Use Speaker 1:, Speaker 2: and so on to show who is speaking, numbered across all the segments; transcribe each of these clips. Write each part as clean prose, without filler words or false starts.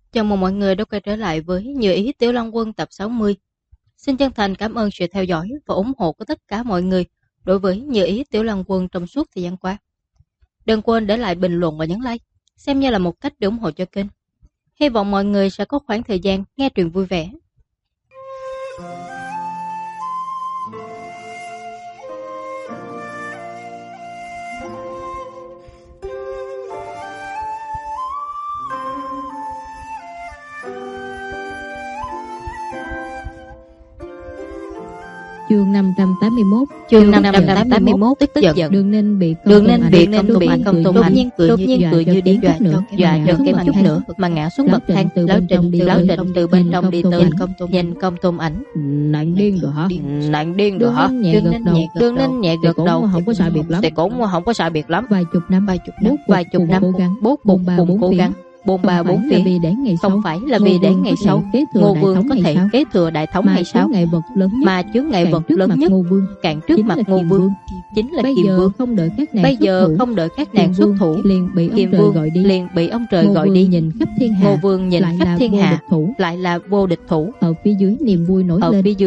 Speaker 1: Chào mừng mọi người đã quay trở lại với Như Ý Tiểu Long Quân tập 60. Xin chân thành cảm ơn sự theo dõi và ủng hộ của tất cả mọi người đối với Như Ý Tiểu Long Quân trong suốt thời gian qua. Đừng quên để lại bình luận và nhấn like, xem như là một cách để ủng hộ cho kênh. Hy vọng mọi người sẽ có khoảng thời gian nghe truyện vui vẻ.
Speaker 2: Chương 581.
Speaker 1: Chương 581 tức giận.
Speaker 2: Đường Ninh bị
Speaker 1: Công Tôn Ảnh đột nhiên cười như điên dọa cho kém chút nữa mà ngã xuống bậc thang. Lão Trịnh từ bên trong đi tới, nhìn Công Tôn Ảnh.
Speaker 2: Nạn điên rồi hả?
Speaker 1: Đường Ninh nhẹ gật đầu.
Speaker 2: Không có sai biệt lắm.
Speaker 1: Thì cũng không có sai biệt lắm.
Speaker 2: Vài chục năm
Speaker 1: bố cục cùng cố gắng. Bôn ba bốn phiên, không phải là vì để ngày sau Ngô Vương có thể kế thừa đại thống hay sao? Mà chướng ngại vật lớn nhất cản trước mặt Ngô Vương chính là Kiềm Vương. Bây giờ không đợi các nàng xuất thủ, Kiềm Vương liền bị ông trời gọi đi. Ngô Vương nhìn khắp thiên hạ lại là vô địch thủ.
Speaker 2: Ở phía dưới niềm vui nổi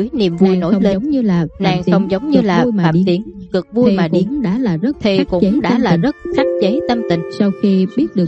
Speaker 2: lên,
Speaker 1: nàng không giống như là Phạm Tiến, cực vui mà điên. Thì cũng đã là rất khắc chế tâm tình.
Speaker 2: Sau khi biết được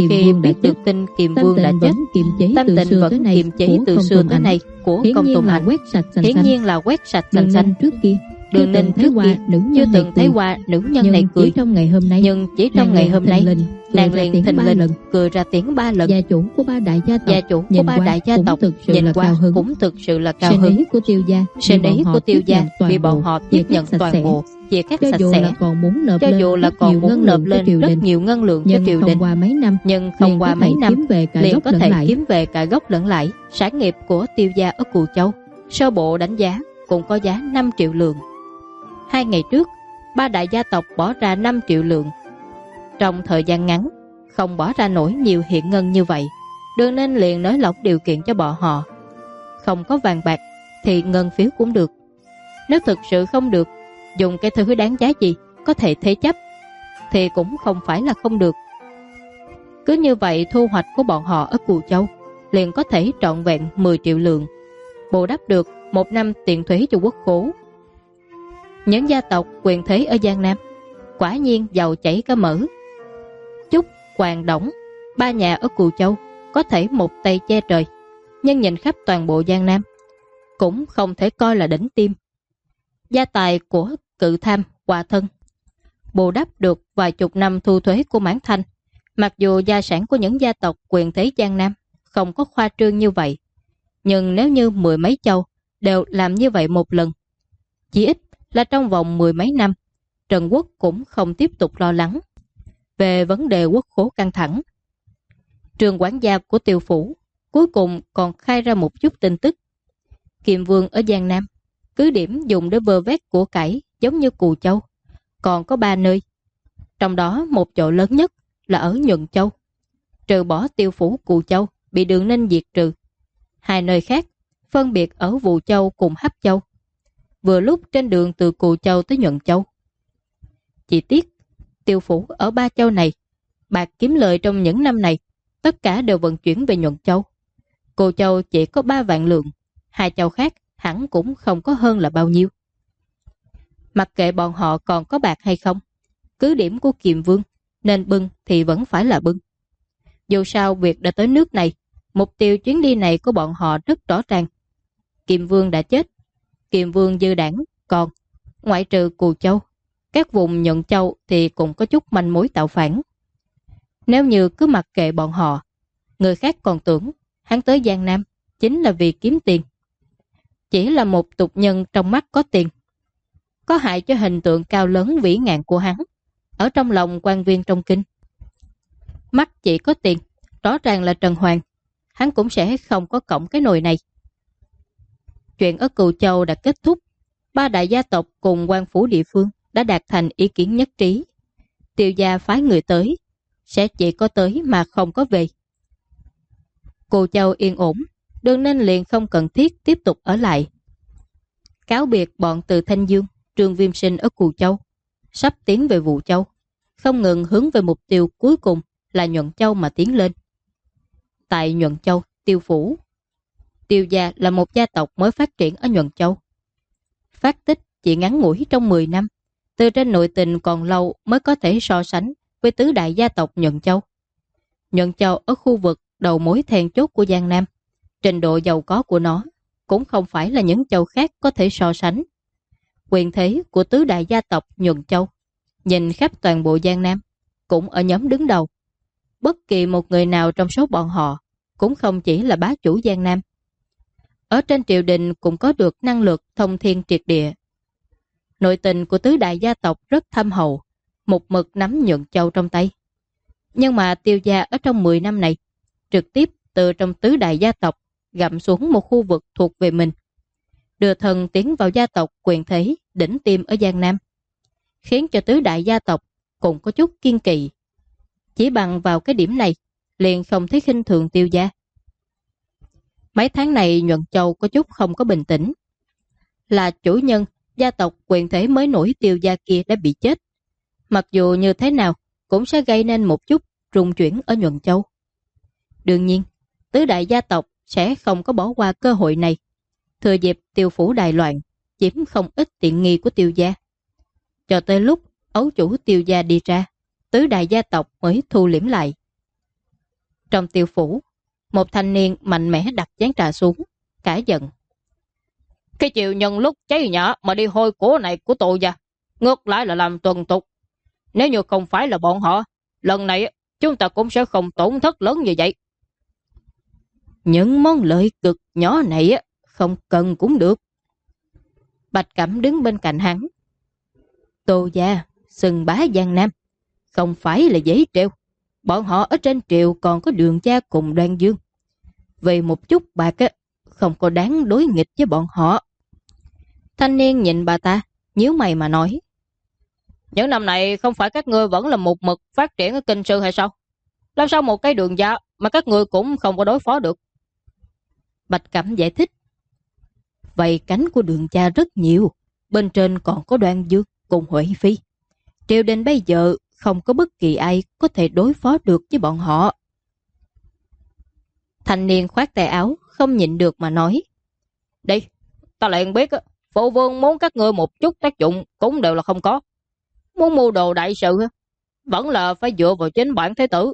Speaker 2: tin
Speaker 1: Kiềm Vương đã chết, tâm tình vẫn kiềm chế từ xưa tới nay của Công Tôn Ảnh hiển nhiên là quét sạch sành xanh. Đường Ninh trước kia chưa từng thấy qua nữ nhân này cười, nhưng chỉ trong ngày hôm nay nàng liền thình lình cười ra tiếng 3 lần.
Speaker 2: Gia chủ của ba đại gia tộc
Speaker 1: nhìn qua cũng thực sự là cao hứng. Sinh ý của Tiêu gia bị bọn họ tiếp nhận toàn bộ, chia cắt sạch sẽ. Cho dù là còn muốn nộp lên rất nhiều ngân lượng cho triều đình, nhưng không qua mấy năm liền có thể kiếm về cả gốc lẫn lãi. Sản nghiệp của Tiêu gia ở Cù Châu sơ bộ đánh giá cũng có giá 5 triệu lượng. 2 ngày trước, ba đại gia tộc bỏ ra 5 triệu lượng. Trong thời gian ngắn, không bỏ ra nổi nhiều hiện ngân như vậy. Đường Ninh liền nới lỏng điều kiện cho bọn họ. Không có vàng bạc thì ngân phiếu cũng được. Nếu thực sự không được, dùng cái thứ đáng giá gì có thể thế chấp thì cũng không phải là không được. Cứ như vậy thu hoạch của bọn họ ở Cù Châu liền có thể trọn vẹn 10 triệu lượng, bù đắp được 1 năm tiền thuế cho quốc khố. Những gia tộc quyền thế ở Giang Nam quả nhiên giàu chảy cả mỡ. Chúc, Hoàng, Đổng, 3 nhà ở Cù Châu có thể một tay che trời, nhưng nhìn khắp toàn bộ Giang Nam cũng không thể coi là đỉnh tim. Gia tài của Cự Tham, Hòa Thân bù đắp được vài chục năm thu thuế của Mãn Thanh. Mặc dù gia sản của những gia tộc quyền thế Giang Nam không có khoa trương như vậy, nhưng nếu như 10 mấy châu đều làm như vậy một lần, chỉ ít là trong vòng 10 mấy năm, Trần Quốc cũng không tiếp tục lo lắng về vấn đề quốc khố căng thẳng. Trường quản gia của Tiêu phủ cuối cùng còn khai ra một chút tin tức. Kiềm Vương ở Giang Nam, cứ điểm dùng để vơ vét của cải giống như Cù Châu, còn có 3 nơi. Trong đó một chỗ lớn nhất là ở Nhuận Châu. Trừ bỏ Tiêu phủ Cù Châu bị Đường Ninh diệt trừ, 2 nơi khác phân biệt ở Vũ Châu cùng Hấp Châu, vừa lúc trên đường từ Cù Châu tới Nhuận Châu. Chỉ tiếc, Tiêu phủ ở 3 châu này, bạc kiếm lời trong những năm này, tất cả đều vận chuyển về Nhuận Châu. Cù Châu chỉ có 3 vạn lượng, 2 châu khác hẳn cũng không có hơn là bao nhiêu. Mặc kệ bọn họ còn có bạc hay không, cứ điểm của Kiềm Vương nên bưng thì vẫn phải là bưng. Dù sao việc đã tới nước này, mục tiêu chuyến đi này của bọn họ rất rõ ràng. Kiềm Vương đã chết, Kiềm Vương dư đảng còn, ngoại trừ Cù Châu, các vùng Nhuận Châu thì cũng có chút manh mối tạo phản. Nếu như cứ mặc kệ bọn họ, người khác còn tưởng hắn tới Giang Nam chính là vì kiếm tiền. Chỉ là một tục nhân trong mắt có tiền, có hại cho hình tượng cao lớn vĩ ngạn của hắn ở trong lòng quan viên trong kinh. Mắt chỉ có tiền, rõ ràng là Trần Hoàng, hắn cũng sẽ không có cõng cái nồi này. Chuyện ở Cù Châu đã kết thúc, 3 đại gia tộc cùng quan phủ địa phương đã đạt thành ý kiến nhất trí. Tiêu gia phái người tới, sẽ chỉ có tới mà không có về. Cù Châu yên ổn, Đường Ninh liền không cần thiết tiếp tục ở lại. Cáo biệt bọn Từ Thanh Dương, Trương Viêm Sinh ở Cù Châu, sắp tiến về Vũ Châu, không ngừng hướng về mục tiêu cuối cùng là Nhuận Châu mà tiến lên. Tại Nhuận Châu, Tiêu phủ, Tiêu gia là một gia tộc mới phát triển ở Nhuận Châu. Phát tích chỉ ngắn ngủi trong 10 năm, từ trên nội tình còn lâu mới có thể so sánh với tứ đại gia tộc Nhuận Châu. Nhuận Châu ở khu vực đầu mối then chốt của Giang Nam, trình độ giàu có của nó cũng không phải là những châu khác có thể so sánh. Quyền thế của tứ đại gia tộc Nhuận Châu nhìn khắp toàn bộ Giang Nam cũng ở nhóm đứng đầu. Bất kỳ một người nào trong số bọn họ cũng không chỉ là bá chủ Giang Nam. Ở trên triều đình cũng có được năng lực thông thiên triệt địa. Nội tình của tứ đại gia tộc rất thâm hậu, một mực nắm Nhuận Châu trong tay. Nhưng mà Tiêu gia ở trong 10 năm này trực tiếp từ trong tứ đại gia tộc gặm xuống một khu vực thuộc về mình, đưa thân tiến vào gia tộc quyền thế đỉnh tiêm ở Giang Nam, khiến cho tứ đại gia tộc cũng có chút kiên kỵ. Chỉ bằng vào cái điểm này liền không thấy khinh thường Tiêu gia. Mấy tháng này Nhuận Châu có chút không có bình tĩnh. Là chủ nhân gia tộc quyền thế mới nổi Tiêu gia kia đã bị chết, mặc dù như thế nào cũng sẽ gây nên một chút rung chuyển ở Nhuận Châu. Đương nhiên, tứ đại gia tộc sẽ không có bỏ qua cơ hội này, thừa dịp Tiêu phủ đại loạn, chiếm không ít tiện nghi của Tiêu gia. Cho tới lúc ấu chủ Tiêu gia đi ra, tứ đại gia tộc mới thu liễm lại. Trong Tiêu phủ, một thanh niên mạnh mẽ đặt chén trà xuống, cả giận. Cái chiều nhân lúc cháy nhà mà đi hôi của này của tôi gia, ngược lại là làm tuần tục. Nếu như không phải là bọn họ, lần này chúng ta cũng sẽ không tổn thất lớn như vậy. Những món lợi cực nhỏ này không cần cũng được. Bạch Cẩm đứng bên cạnh hắn. Tô gia, sừng bá Giang Nam, không phải là dễ treo. Bọn họ ở trên triều còn có Đường gia cùng Đoan Dương. Vì một chút bạc không có đáng đối nghịch với bọn họ. Thanh niên nhìn bà ta, nhíu mày mà nói. Những năm này không phải các ngươi vẫn là một mực phát triển ở kinh sư hay sao? Làm sao một cái Đường gia mà các ngươi cũng không có đối phó được? Bạch Cẩm giải thích. Vậy cánh của Đường gia rất nhiều, bên trên còn có Đoan Dương cùng Huệ Phi. Triều đình bây giờ không có bất kỳ ai có thể đối phó được với bọn họ. Thanh niên khoát tay áo, không nhịn được mà nói. Đi, ta liền biết phụ vương muốn các ngươi một chút tác dụng cũng đều là không có. Muốn mưu đồ đại sự vẫn là phải dựa vào chính bản thế tử.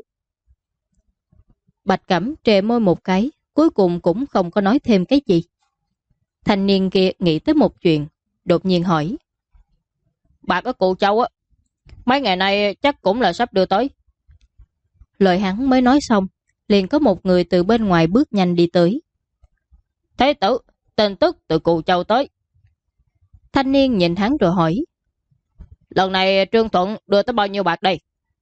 Speaker 1: Bạch Cẩm trề môi một cái, cuối cùng cũng không có nói thêm cái gì. Thanh niên kia nghĩ tới một chuyện, đột nhiên hỏi. Bạc ở Cù Châu mấy ngày nay chắc cũng là sắp đưa tới. Lời hắn mới nói xong, liền có một người từ bên ngoài bước nhanh đi tới. Thế tử, tin tức từ Cù Châu tới. Thanh niên nhìn hắn rồi hỏi. Lần này Trương Thuận đưa tới bao nhiêu bạc đây?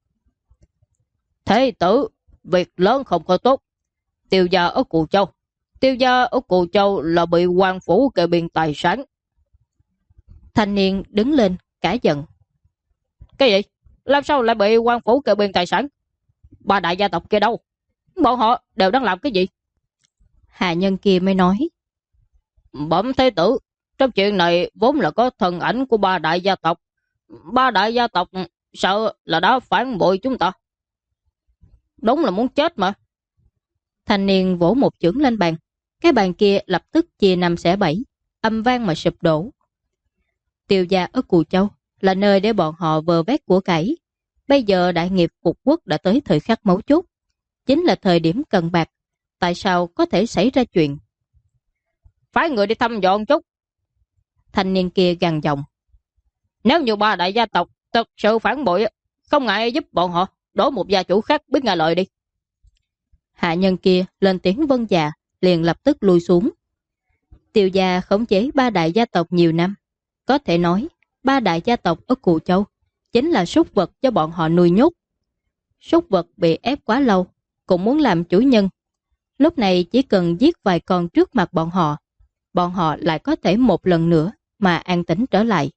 Speaker 1: Thế tử, việc lớn không có tốt. Tiêu gia ở Cù Châu. Tiêu gia ở Cù Châu là bị quan phủ kê biên tài sản. Thanh niên đứng lên, cả giận. Cái gì? Làm sao lại bị quan phủ kê biên tài sản? Ba đại gia tộc kia đâu? Bọn họ đều đang làm cái gì? Hạ nhân kia mới nói. Bẩm thế tử, trong chuyện này vốn là có thần ảnh của ba đại gia tộc. Ba đại gia tộc sợ là đã phản bội chúng ta. Đúng là muốn chết mà. Thanh niên vỗ một chưởng lên bàn. Cái bàn kia lập tức chia 5 xẻ 7, âm vang mà sụp đổ. Tiêu gia ở Cù Châu là nơi để bọn họ vơ vét của cải. Bây giờ đại nghiệp phục quốc đã tới thời khắc mấu chốt, chính là thời điểm cần bạc. Tại sao có thể xảy ra chuyện? Phải người đi thăm dò chút. Thanh niên kia gằn giọng. Nếu như ba đại gia tộc thực sự phản bội, không ngại giúp bọn họ đổi một gia chủ khác biết nghe lời đi. Hạ nhân kia lên tiếng vâng dạ, liền lập tức lui xuống. Tiêu gia khống chế ba đại gia tộc nhiều năm. Có thể nói, ba đại gia tộc ở Cù Châu chính là súc vật cho bọn họ nuôi nhốt. Súc vật bị ép quá lâu, cũng muốn làm chủ nhân. Lúc này chỉ cần giết vài con trước mặt bọn họ lại có thể một lần nữa mà an tĩnh trở lại.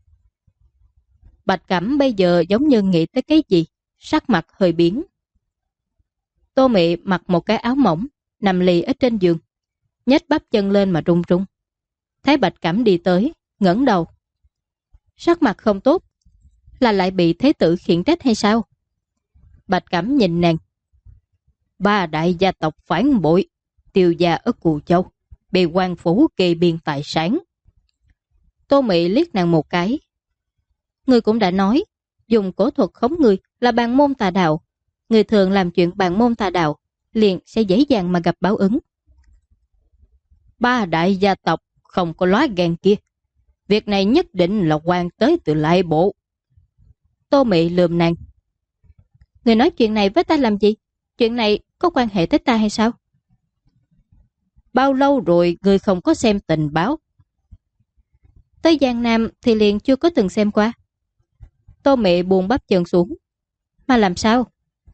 Speaker 1: Bạch Cẩm bây giờ giống như nghĩ tới cái gì, sắc mặt hơi biến. Tô Mị mặc một cái áo mỏng, nằm lì ở trên giường, nhếch bắp chân lên mà run run. Thấy Bạch Cẩm đi tới, ngẩng đầu. Sắc mặt không tốt, là lại bị thế tử khiển trách hay sao? Bạch Cẩm nhìn nàng. Ba đại gia tộc phản bội, Tiêu gia ở Cù Châu, bị quan phủ kê biên tài sản. Tô Mị liếc nàng một cái. Ngươi cũng đã nói, dùng cổ thuật khống người là bàn môn tà đạo. Người thường làm chuyện bàn môn tà đạo, liền sẽ dễ dàng mà gặp báo ứng. Ba đại gia tộc không có lóa gan kia. Việc này nhất định là quan tới từ lại bộ. Tô Mị lườm nàng. Người nói chuyện này với ta làm gì? Chuyện này có quan hệ tới ta hay sao? Bao lâu rồi người không có xem tình báo? Tới Giang Nam thì liền chưa có từng xem qua. Tô Mị buông bắp chân xuống. Mà làm sao?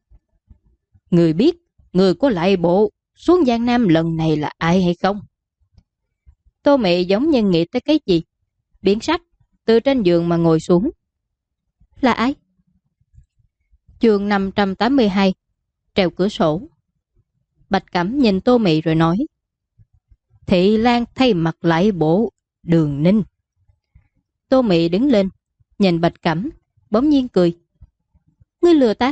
Speaker 1: Người biết người của lại bộ xuống Giang Nam lần này là ai hay không? Tô Mị giống như nghĩ tới cái gì, biến sắc, từ trên giường mà ngồi xuống. Là ai? Chương 582, treo cửa sổ. Bạch Cẩm nhìn Tô Mị rồi nói. Thị Lan thay mặt lại bộ Đường Ninh. Tô Mị đứng lên, nhìn Bạch Cẩm, bỗng nhiên cười. Ngươi lừa ta?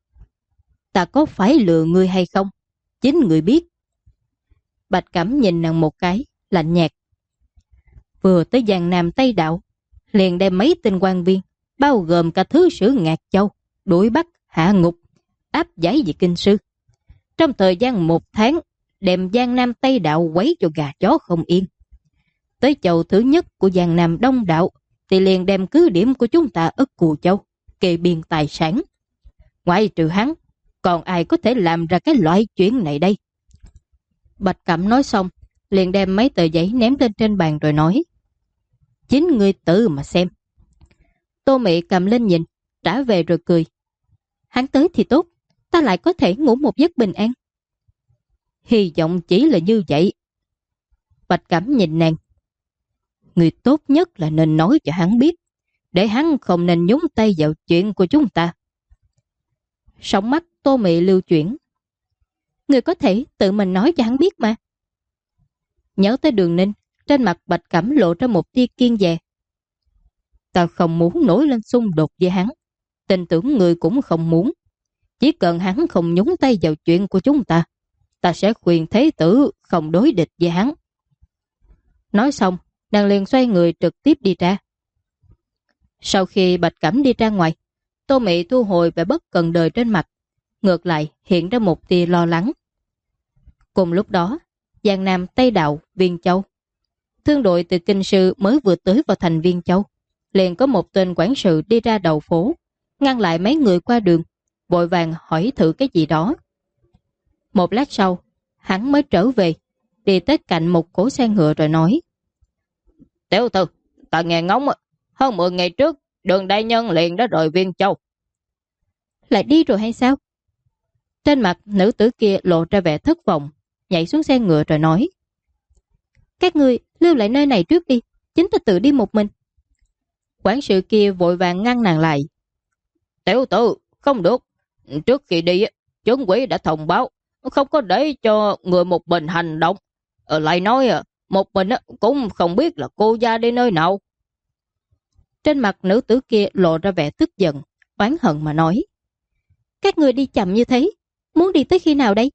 Speaker 1: Ta có phải lừa ngươi hay không? Chính ngươi biết. Bạch Cẩm nhìn nàng một cái, lạnh nhạt. Vừa tới Giang Nam Tây Đạo, liền đem mấy tên quan viên, bao gồm cả thứ sử Ngạc Châu, đuổi bắt, hạ ngục, áp giải về kinh sư. Trong thời gian 1 tháng, đem Giang Nam Tây Đạo quấy cho gà chó không yên. Tới châu thứ nhất của Giang Nam Đông Đạo, thì liền đem cứ điểm của chúng ta ở Cù Châu, kê biên tài sản. Ngoại trừ hắn, còn ai có thể làm ra cái loại chuyện này đây? Bạch Cẩm nói xong, liền đem mấy tờ giấy ném lên trên bàn rồi nói. Chính ngươi tự mà xem. Tô Mị cầm lên nhìn, trả về rồi cười. Hắn tới thì tốt, ta lại có thể ngủ một giấc bình an. Hy vọng chỉ là như vậy. Bạch Cẩm nhìn nàng. Người tốt nhất là nên nói cho hắn biết, để hắn không nên nhúng tay vào chuyện của chúng ta. Sóng mắt Tô Mị lưu chuyển. Người có thể tự mình nói cho hắn biết mà. Nhớ tới Đường Ninh, trên mặt Bạch Cẩm lộ ra một tia kiên dè. Ta không muốn nổi lên xung đột với hắn, tin tưởng người cũng không muốn. Chỉ cần hắn không nhúng tay vào chuyện của chúng ta, ta sẽ khuyên thế tử không đối địch với hắn. Nói xong, nàng liền xoay người trực tiếp đi ra. Sau khi Bạch Cẩm đi ra ngoài, Tô Mị thu hồi vẻ bất cần đời trên mặt, ngược lại hiện ra một tia lo lắng. Cùng lúc đó, Giang Nam Tây Đạo, Viên Châu. Thương đội từ kinh sư mới vừa tới vào thành Viên Châu, liền có một tên quản sự đi ra đầu phố, ngăn lại mấy người qua đường, vội vàng hỏi thử cái gì đó. Một lát sau, hắn mới trở về, đi tới cạnh một cỗ xe ngựa rồi nói. Tiểu thư, ta nghe ngóng, hơn 10 ngày trước, Đường đại nhân liền đã rời Viên Châu. Lại đi rồi hay sao? Trên mặt nữ tử kia lộ ra vẻ thất vọng, nhảy xuống xe ngựa rồi nói. Các ngươi lưu lại nơi này trước đi, chính ta tự đi một mình. Quản sự kia vội vàng ngăn nàng lại. Tiểu tử, không được. Trước khi đi, chướng quỷ đã thông báo, không có để cho người một mình hành động. Lại nói, một mình cũng không biết là cô gia đi nơi nào. Trên mặt nữ tử kia lộ ra vẻ tức giận, oán hận mà nói. Các người đi chậm như thế, muốn đi tới khi nào đây?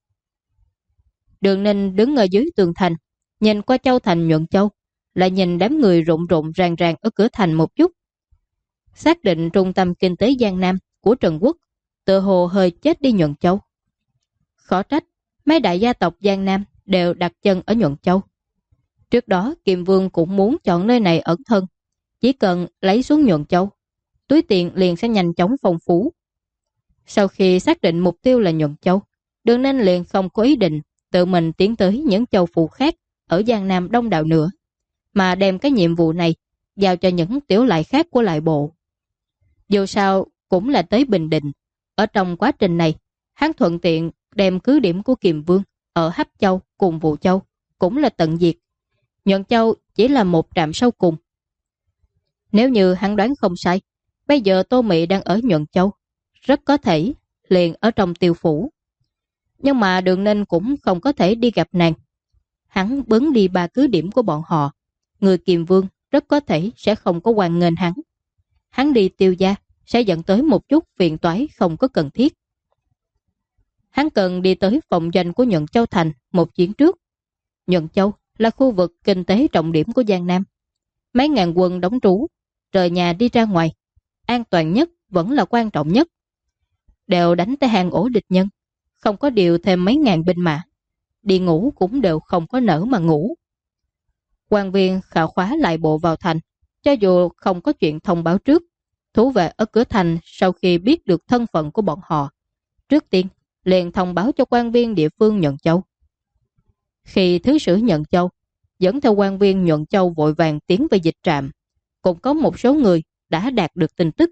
Speaker 1: Đường Ninh đứng ở dưới tường thành, nhìn qua châu thành Nhuận Châu, lại nhìn đám người rộn rộn ràng ràng ở cửa thành một chút. Xác định trung tâm kinh tế Giang Nam của Trần Quốc, tự hồ hơi chết đi Nhuận Châu. Khó trách, mấy đại gia tộc Giang Nam đều đặt chân ở Nhuận Châu. Trước đó Kiệm Vương cũng muốn chọn nơi này ẩn thân, chỉ cần lấy xuống Nhuận Châu, túi tiền liền sẽ nhanh chóng phong phú. Sau khi xác định mục tiêu là Nhuận Châu, Đường Ninh liền không có ý định tự mình tiến tới những châu phủ khác ở Giang Nam Đông Đạo nữa, mà đem cái nhiệm vụ này giao cho những tiểu lại khác của lại bộ. Dù sao cũng là tới Bình Định, ở trong quá trình này, hắn thuận tiện đem cứ điểm của Kiềm Vương ở Hắc Châu cùng Vũ Châu cũng là tận diệt. Nhuận Châu chỉ là một trạm sau cùng. Nếu như hắn đoán không sai, bây giờ Tô Mị đang ở Nhuận Châu, rất có thể liền ở trong Tiêu phủ. Nhưng mà Đường Ninh cũng không có thể đi gặp nàng. Hắn bấn đi 3 cứ điểm của bọn họ. Người Kiềm Vương rất có thể sẽ không có hoan nghênh hắn. Hắn đi Tiêu gia sẽ dẫn tới một chút phiền toái không có cần thiết. Hắn cần đi tới phòng doanh của Nhuận Châu Thành một chuyến trước. Nhuận Châu là khu vực kinh tế trọng điểm của Giang Nam. Mấy ngàn quân đóng trú, rời nhà đi ra ngoài. An toàn nhất vẫn là quan trọng nhất. Đều đánh tới hàng ổ địch nhân, không có điều thêm mấy ngàn binh mã. Đi ngủ cũng đều không có nỡ mà ngủ. Quan viên khảo khóa lại bộ vào thành, cho dù không có chuyện thông báo trước. Thú vệ ở cửa thành sau khi biết được thân phận của bọn họ, trước tiên liền thông báo cho quan viên địa phương Nhuận Châu. Khi thứ sử Nhuận Châu dẫn theo quan viên Nhuận Châu vội vàng tiến về dịch trạm, cũng có một số người đã đạt được tin tức.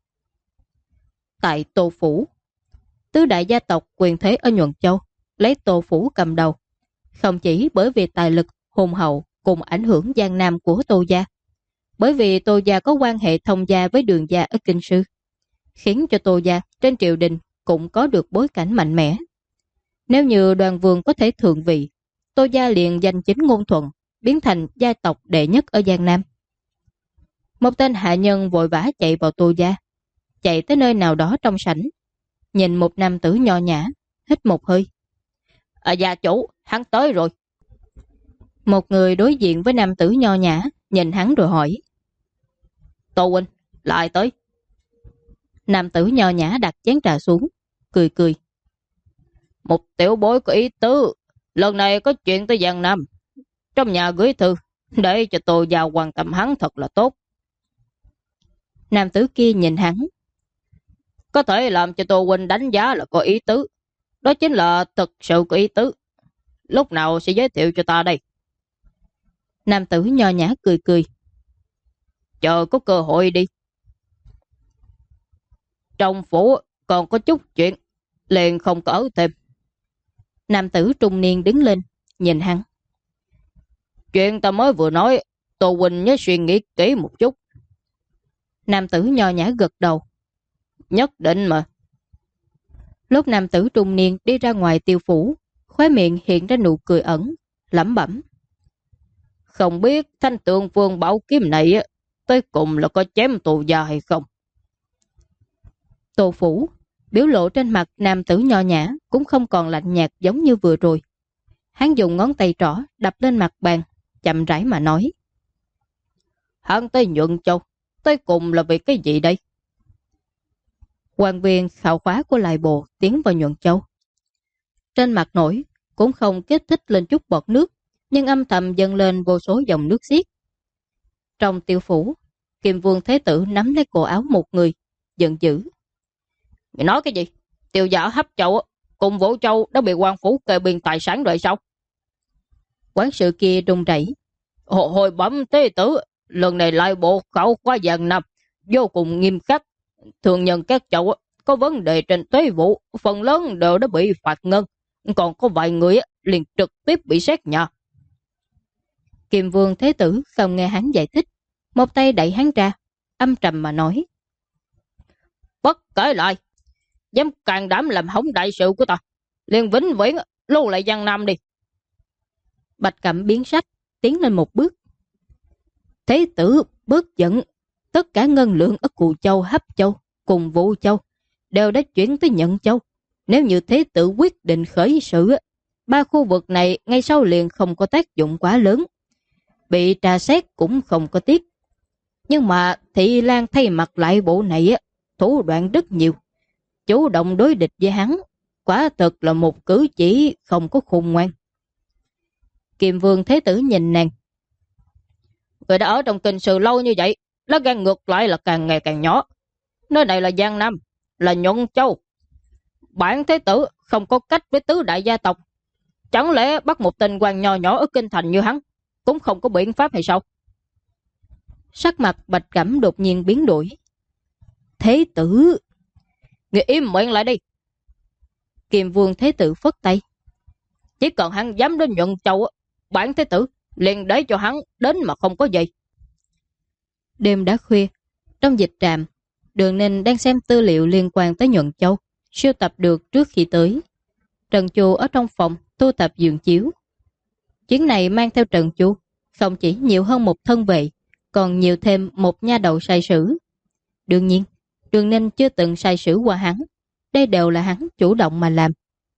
Speaker 1: Tại Tô Phủ, tứ đại gia tộc quyền thế ở Nhuận Châu lấy Tô Phủ cầm đầu, không chỉ bởi vì tài lực hùng hậu cùng ảnh hưởng Giang Nam của Tô gia, bởi vì Tô gia có quan hệ thông gia với Đường gia ở Kinh Sư, khiến cho Tô gia trên triều đình cũng có được bối cảnh mạnh mẽ. Nếu như Đoàn Vương có thể thượng vị, Tô gia liền danh chính ngôn thuận, biến thành gia tộc đệ nhất ở Giang Nam. Một tên hạ nhân vội vã chạy vào Tô gia, chạy tới nơi nào đó trong sảnh, nhìn một nam tử nho nhã, hít một hơi. Gia chủ, hắn tới rồi. Một người đối diện với nam tử nho nhã, nhìn hắn rồi hỏi. Tô huynh, lại tới. Nam tử nho nhã đặt chén trà xuống, cười cười. Một tiểu bối có ý tứ, lần này có chuyện tới Giang Nam. Trong nhà gửi thư, để cho tôi vào quan tâm hắn thật là tốt. Nam tử kia nhìn hắn. Có thể làm cho Tô huynh đánh giá là có ý tứ. Đó chính là thực sự có ý tứ. Lúc nào sẽ giới thiệu cho ta đây? Nam tử nho nhã cười cười. Chờ có cơ hội đi. Trong phủ còn có chút chuyện, liền không có ở thêm. Nam tử trung niên đứng lên, nhìn hắn. Chuyện ta mới vừa nói, Tô huynh nhớ suy nghĩ kỹ một chút. Nam tử nho nhã gật đầu. Nhất định mà. Lúc nam tử trung niên đi ra ngoài Tiêu phủ, khóe miệng hiện ra nụ cười ẩn, lẩm bẩm. Không biết thanh tượng vương bảo kiếm này tới cùng là có chém Tô gia hay không? Tô phủ, biểu lộ trên mặt nam tử nho nhã cũng không còn lạnh nhạt giống như vừa rồi. Hắn dùng ngón tay trỏ đập lên mặt bàn, chậm rãi mà nói. Hắn tới Nhuận Châu, tới cùng là vì cái gì đây? Quan viên khảo khóa của lại bộ tiến vào Nhuận Châu. Trên mặt nổi cũng không kích thích lên chút bọt nước, nhưng âm thầm dâng lên vô số dòng nước xiết. Trong Tiêu phủ, Kim Vương Thế Tử nắm lấy cổ áo một người, giận dữ. Mày nói cái gì? Tiêu giả Hấp Châu cùng Vũ Châu đã bị quan phủ kê biên tài sản rồi sao? Quán sự kia run rẩy. Hồi bẩm Thế Tử, lần này lại bộ khảo khóa Giang Nam vô cùng nghiêm khắc. Thường nhân các châu có vấn đề trên thuế vụ, phần lớn đều đã bị phạt ngân, còn có vài người liền trực tiếp bị xét nhà. Kim Vương Thế Tử không nghe hắn giải thích, một tay đẩy hắn ra, âm trầm mà nói. Bất kể lại, dám càng đảm làm hỏng đại sự của ta, liền vĩnh viễn lưu lại Giang Nam đi. Bạch Cẩm biến sắc, tiến lên một bước. Thế Tử bớt giận, tất cả ngân lượng ở Cù Châu, Hấp Châu cùng Vũ Châu đều đã chuyển tới Nhuận Châu. Nếu như Thế Tử quyết định khởi sự, ba khu vực này ngay sau liền không có tác dụng quá lớn, bị trà xét cũng không có tiếc. Nhưng mà Thị Lan thay mặt lại bộ này thủ đoạn rất nhiều, chủ động đối địch với hắn, quả thực là một cử chỉ không có khôn ngoan. Kim Vương Thế Tử nhìn nàng. Người đã ở trong Kinh Sư lâu như vậy, lá gan ngược lại là càng ngày càng nhỏ. Nơi này là Giang Nam, là Nhuận Châu. Bản Thế Tử không có cách với tứ đại gia tộc, chẳng lẽ bắt một tên quan nho nhỏ ở Kinh Thành như hắn cũng không có biện pháp hay sao? Sắc mặt Bạch Cẩm đột nhiên biến đổi. Thế Tử, người im miệng lại đi. Kim Vương Thế Tử phất tay. Chỉ cần hắn dám đến Nhuận Châu, bản Thế Tử liền để cho hắn đến mà không có gì. Đêm đã khuya, trong dịch trạm, Đường Ninh đang xem tư liệu liên quan tới Nhuận Châu, sưu tập được trước khi tới. Trần Chu ở trong phòng thu tập giường chiếu. Chuyến này mang theo Trần Chu, không chỉ nhiều hơn một thân vệ, còn nhiều thêm một nha đầu sai sử. Đương nhiên, Đường Ninh chưa từng sai sử qua hắn, đây đều là hắn chủ động mà làm,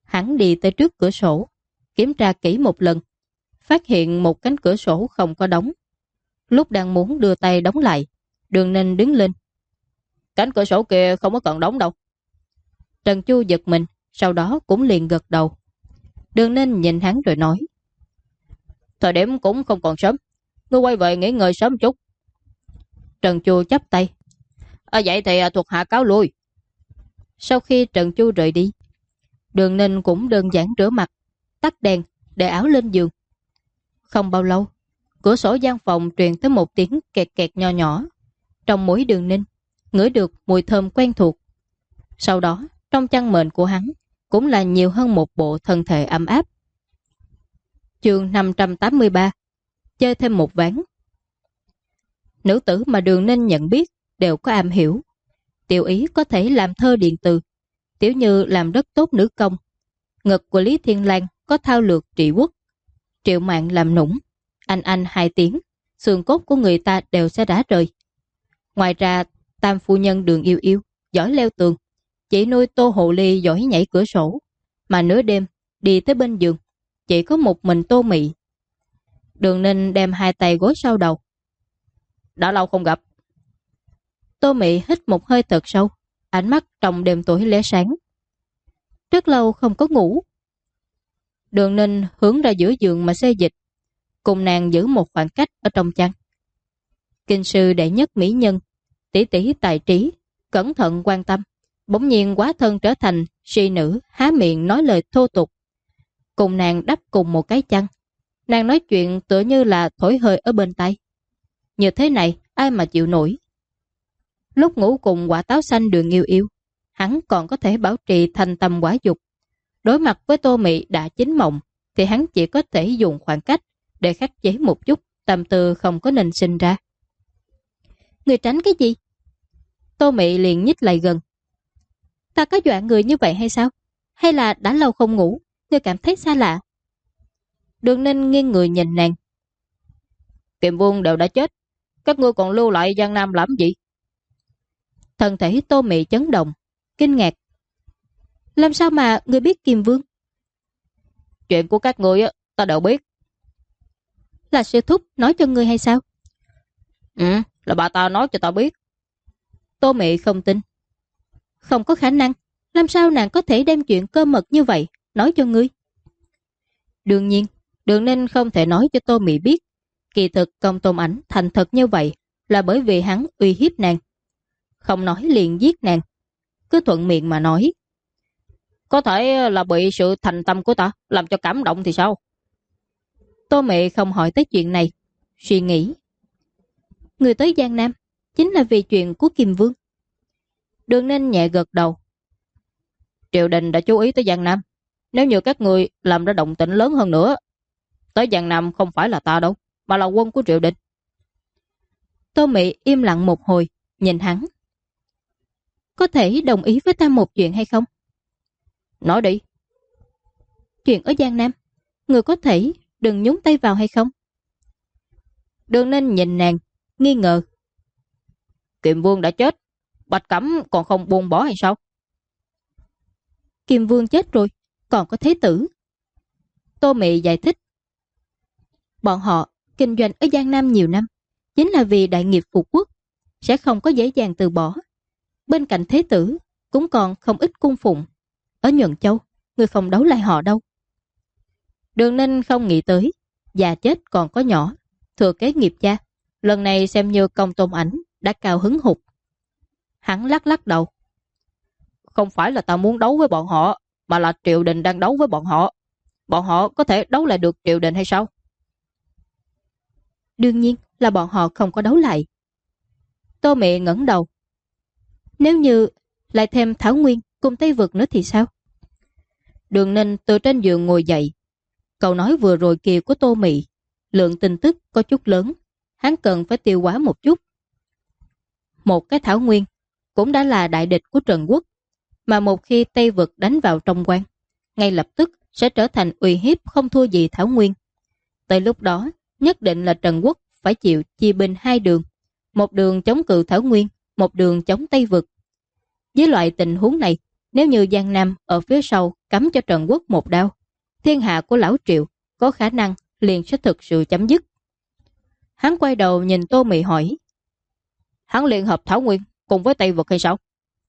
Speaker 1: Hắn đi tới trước cửa sổ, kiểm tra kỹ một lần, phát hiện một cánh cửa sổ không có đóng. Lúc đang muốn đưa tay đóng lại, Đường Ninh đứng lên. Cánh cửa sổ kia không có cần đóng đâu. Trần Chu giật mình, sau đó cũng liền gật đầu. Đường Ninh nhìn hắn rồi nói. Thời điểm cũng không còn sớm, ngươi quay về nghỉ ngơi sớm chút. Trần Chu chắp tay. Vậy thì thuộc hạ cáo lui. Sau khi Trần Chu rời đi, Đường Ninh cũng đơn giản rửa mặt, tắt đèn, để áo lên giường. Không bao lâu, cửa sổ gian phòng truyền tới một tiếng kẹt kẹt nho nhỏ. Trong mũi Đường Ninh ngửi được mùi thơm quen thuộc. Sau đó, trong chăn mền của hắn cũng là nhiều hơn một bộ thân thể ấm áp. Chương 583. Chơi thêm một ván. Nữ tử mà Đường Ninh nhận biết đều có am hiểu. Tiểu Ý có thể làm thơ điện từ, Tiểu Như làm rất tốt nữ công. Ngực của Lý Thiên Lang có thao lược trị quốc. Triệu Mạn làm nũng, anh 2 tiếng, xương cốt của người ta đều sẽ rã rời. Ngoài ra, tam phu nhân Đường Yêu Yêu giỏi leo tường, chỉ nuôi Tô Hồ Ly giỏi nhảy cửa sổ, mà nửa đêm đi tới bên giường chỉ có một mình Tô Mị. Đường Ninh đem 2 tay gối sau đầu. Đã lâu không gặp. Tô Mị hít một hơi thật sâu, ánh mắt trong đêm tối lóe sáng. Rất lâu không có ngủ. Đường Ninh hướng ra giữa giường mà xê dịch, cùng nàng giữ một khoảng cách ở trong chăn. Kinh sư đệ nhất mỹ nhân, tỷ tỷ tài trí, cẩn thận quan tâm, bỗng nhiên quá thân trở thành si nữ, há miệng nói lời thô tục. Cùng nàng đắp cùng một cái chăn, nàng nói chuyện tựa như là thổi hơi ở bên tay. Như thế này ai mà chịu nổi. Lúc ngủ cùng Quả Táo Xanh Đường Yêu Yêu, hắn còn có thể bảo trì thành tâm quả dục. Đối mặt với Tô Mị đã chín mộng, thì hắn chỉ có thể dùng khoảng cách để khắc chế một chút tâm tư không có nên sinh ra. Người tránh cái gì? Tô Mị liền nhích lại gần. Ta có dọa người như vậy hay sao? Hay là đã lâu không ngủ, người cảm thấy xa lạ? Đường Ninh nghiêng người nhìn nàng. Kiệm Vương đều đã chết, các ngươi còn lưu lại Giang Nam làm gì? Thân thể Tô Mị chấn động, kinh ngạc. Làm sao mà ngươi biết Kiềm Vương? Chuyện của các ngươi ta đều biết. Là sư thúc nói cho ngươi hay sao? Là bà ta nói cho ta biết. Tô Mị không tin. Không có khả năng. Làm sao nàng có thể đem chuyện cơ mật như vậy nói cho ngươi? Đương nhiên, Đường Ninh không thể nói cho Tô Mị biết. Kỳ thực Công Tôn Ảnh thành thật như vậy là bởi vì hắn uy hiếp nàng. Không nói liền giết nàng, cứ thuận miệng mà nói. Có thể là bị sự thành tâm của ta làm cho cảm động thì sao? Tô Mị không hỏi tới chuyện này, suy nghĩ. Người tới Giang Nam chính là vì chuyện của Kiềm Vương. Đường Ninh nhẹ gật đầu. Triều đình đã chú ý tới Giang Nam. Nếu như các người làm ra động tĩnh lớn hơn nữa, tới Giang Nam không phải là ta đâu, mà là quân của triều đình. Tô Mị im lặng một hồi, nhìn hắn. Có thể đồng ý với ta một chuyện hay không? Nói đi. Chuyện ở Giang Nam, người có thể đừng nhúng tay vào hay không? Đường Ninh nhìn nàng, nghi ngờ. Kiệm Vương đã chết, Bạch Cẩm còn không buông bỏ hay sao? Kiềm Vương chết rồi, còn có Thế Tử. Tô Mị giải thích. Bọn họ kinh doanh ở Giang Nam nhiều năm, chính là vì đại nghiệp phục quốc, sẽ không có dễ dàng từ bỏ. Bên cạnh Thế Tử cũng còn không ít cung phụng. Ở Nhuận Châu, người không đấu lại họ đâu. Đường Ninh không nghĩ tới, già chết còn có nhỏ, thừa kế nghiệp cha. Lần này xem như Công Tôn Ảnh đã cao hứng hụt. Hắn lắc lắc đầu. Không phải là ta muốn đấu với bọn họ, mà là triều đình đang đấu với bọn họ. Bọn họ có thể đấu lại được triều đình hay sao? Đương nhiên là bọn họ không có đấu lại. Tô Mị ngẩng đầu. Nếu như lại thêm Thảo Nguyên cùng Tây Vực nữa thì sao? Đường Ninh từ trên giường ngồi dậy. Câu nói vừa rồi kia của Tô Mị, lượng tin tức có chút lớn, hắn cần phải tiêu hóa một chút. Một cái Thảo Nguyên cũng đã là đại địch của Trần Quốc, mà một khi Tây Vực đánh vào trong quan, ngay lập tức sẽ trở thành uy hiếp không thua gì Thảo Nguyên. Tới lúc đó, nhất định là Trần Quốc phải chịu chia binh 2 đường, một đường chống cự Thảo Nguyên, một đường chống Tây Vực. Với loại tình huống này, Nếu như Giang Nam ở phía sau cắm cho Trần Quốc một đao, thiên hạ của lão Triệu có khả năng liền sẽ thực sự chấm dứt. Hắn quay đầu nhìn Tô Mị hỏi, hắn liên hợp Thảo Nguyên cùng với Tây Vực hay sao?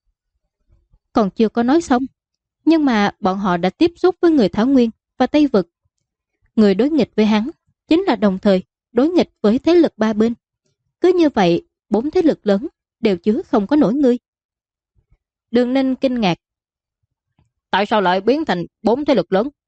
Speaker 1: Còn chưa có nói xong, nhưng mà bọn họ đã tiếp xúc với người Thảo Nguyên và Tây Vực. Người đối nghịch với hắn chính là đồng thời đối nghịch với thế lực ba bên. Cứ như vậy, 4 thế lực lớn đều chứ không có nổi ngươi. Đường Ninh kinh ngạc. Tại sao lại biến thành 4 thế lực lớn?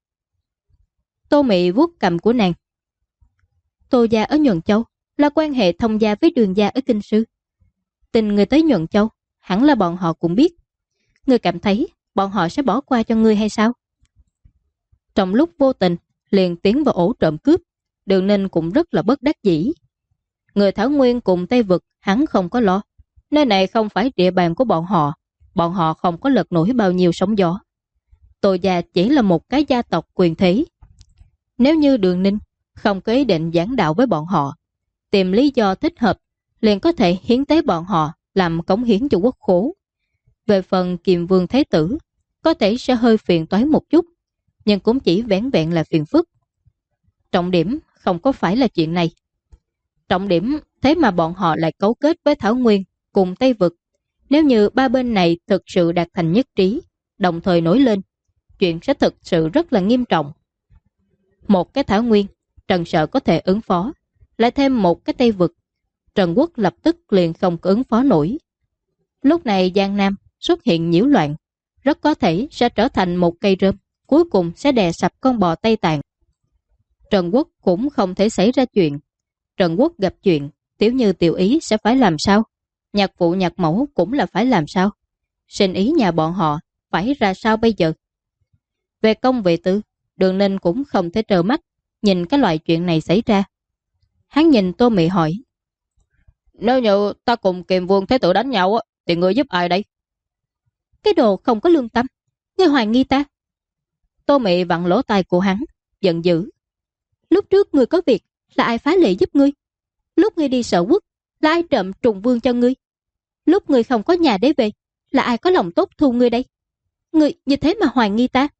Speaker 1: Tô Mị vuốt cầm của nàng. Tô gia ở Nhuận Châu là quan hệ thông gia với Đường gia ở Kinh Sư. Tình người tới Nhuận Châu, hẳn là bọn họ cũng biết. Ngươi cảm thấy bọn họ sẽ bỏ qua cho ngươi hay sao? Trong lúc vô tình, liền tiến vào ổ trộm cướp, Đường Ninh cũng rất là bất đắc dĩ. Người Thảo Nguyên cùng Tây Vực hắn không có lo. Nơi này không phải địa bàn của bọn họ không có lật nổi bao nhiêu sóng gió. Tô gia chỉ là một cái gia tộc quyền thế. Nếu như Đường Ninh không có ý định giảng đạo với bọn họ, tìm lý do thích hợp, liền có thể hiến tế bọn họ làm cống hiến cho quốc khố. Về phần Kiềm Vương Thái Tử, có thể sẽ hơi phiền toái một chút, nhưng cũng chỉ vẻn vẹn là phiền phức. Trọng điểm không có phải là chuyện này. Trọng điểm thế mà bọn họ lại cấu kết với Thảo Nguyên cùng Tây Vực. Nếu như ba bên này thực sự đạt thành nhất trí, đồng thời nổi lên, chuyện sẽ thực sự rất là nghiêm trọng. Một cái Thảo Nguyên, Trần Sợ có thể ứng phó, lại thêm một cái Tây Vực, Trần Quốc lập tức liền không ứng phó nổi. Lúc này Giang Nam xuất hiện nhiễu loạn, rất có thể sẽ trở thành một cây rơm, cuối cùng sẽ đè sập con bò Tây Tạng. Trần Quốc cũng không thể xảy ra chuyện. Trần Quốc gặp chuyện, Tiểu Như Tiểu Ý sẽ phải làm sao? Nhạc phụ nhạc mẫu cũng là phải làm sao? Sinh ý nhà bọn họ phải ra sao bây giờ? Về công về tư, Đường Ninh cũng không thể trơ mắt nhìn cái loại chuyện này xảy ra. Hắn nhìn Tô Mị hỏi, nếu như ta cùng Kiềm Vương Thế Tử đánh nhau thì ngươi giúp ai đây? Cái đồ không có lương tâm, ngươi hoài nghi ta. Tô Mị vặn lỗ tai của hắn, giận dữ. Lúc trước ngươi có việc là ai phá lệ giúp ngươi? Lúc ngươi đi Sở Quốc là ai trộm trùng vương cho ngươi? Lúc ngươi không có nhà để về là ai có lòng tốt thu ngươi đây? Ngươi như thế mà hoài nghi ta?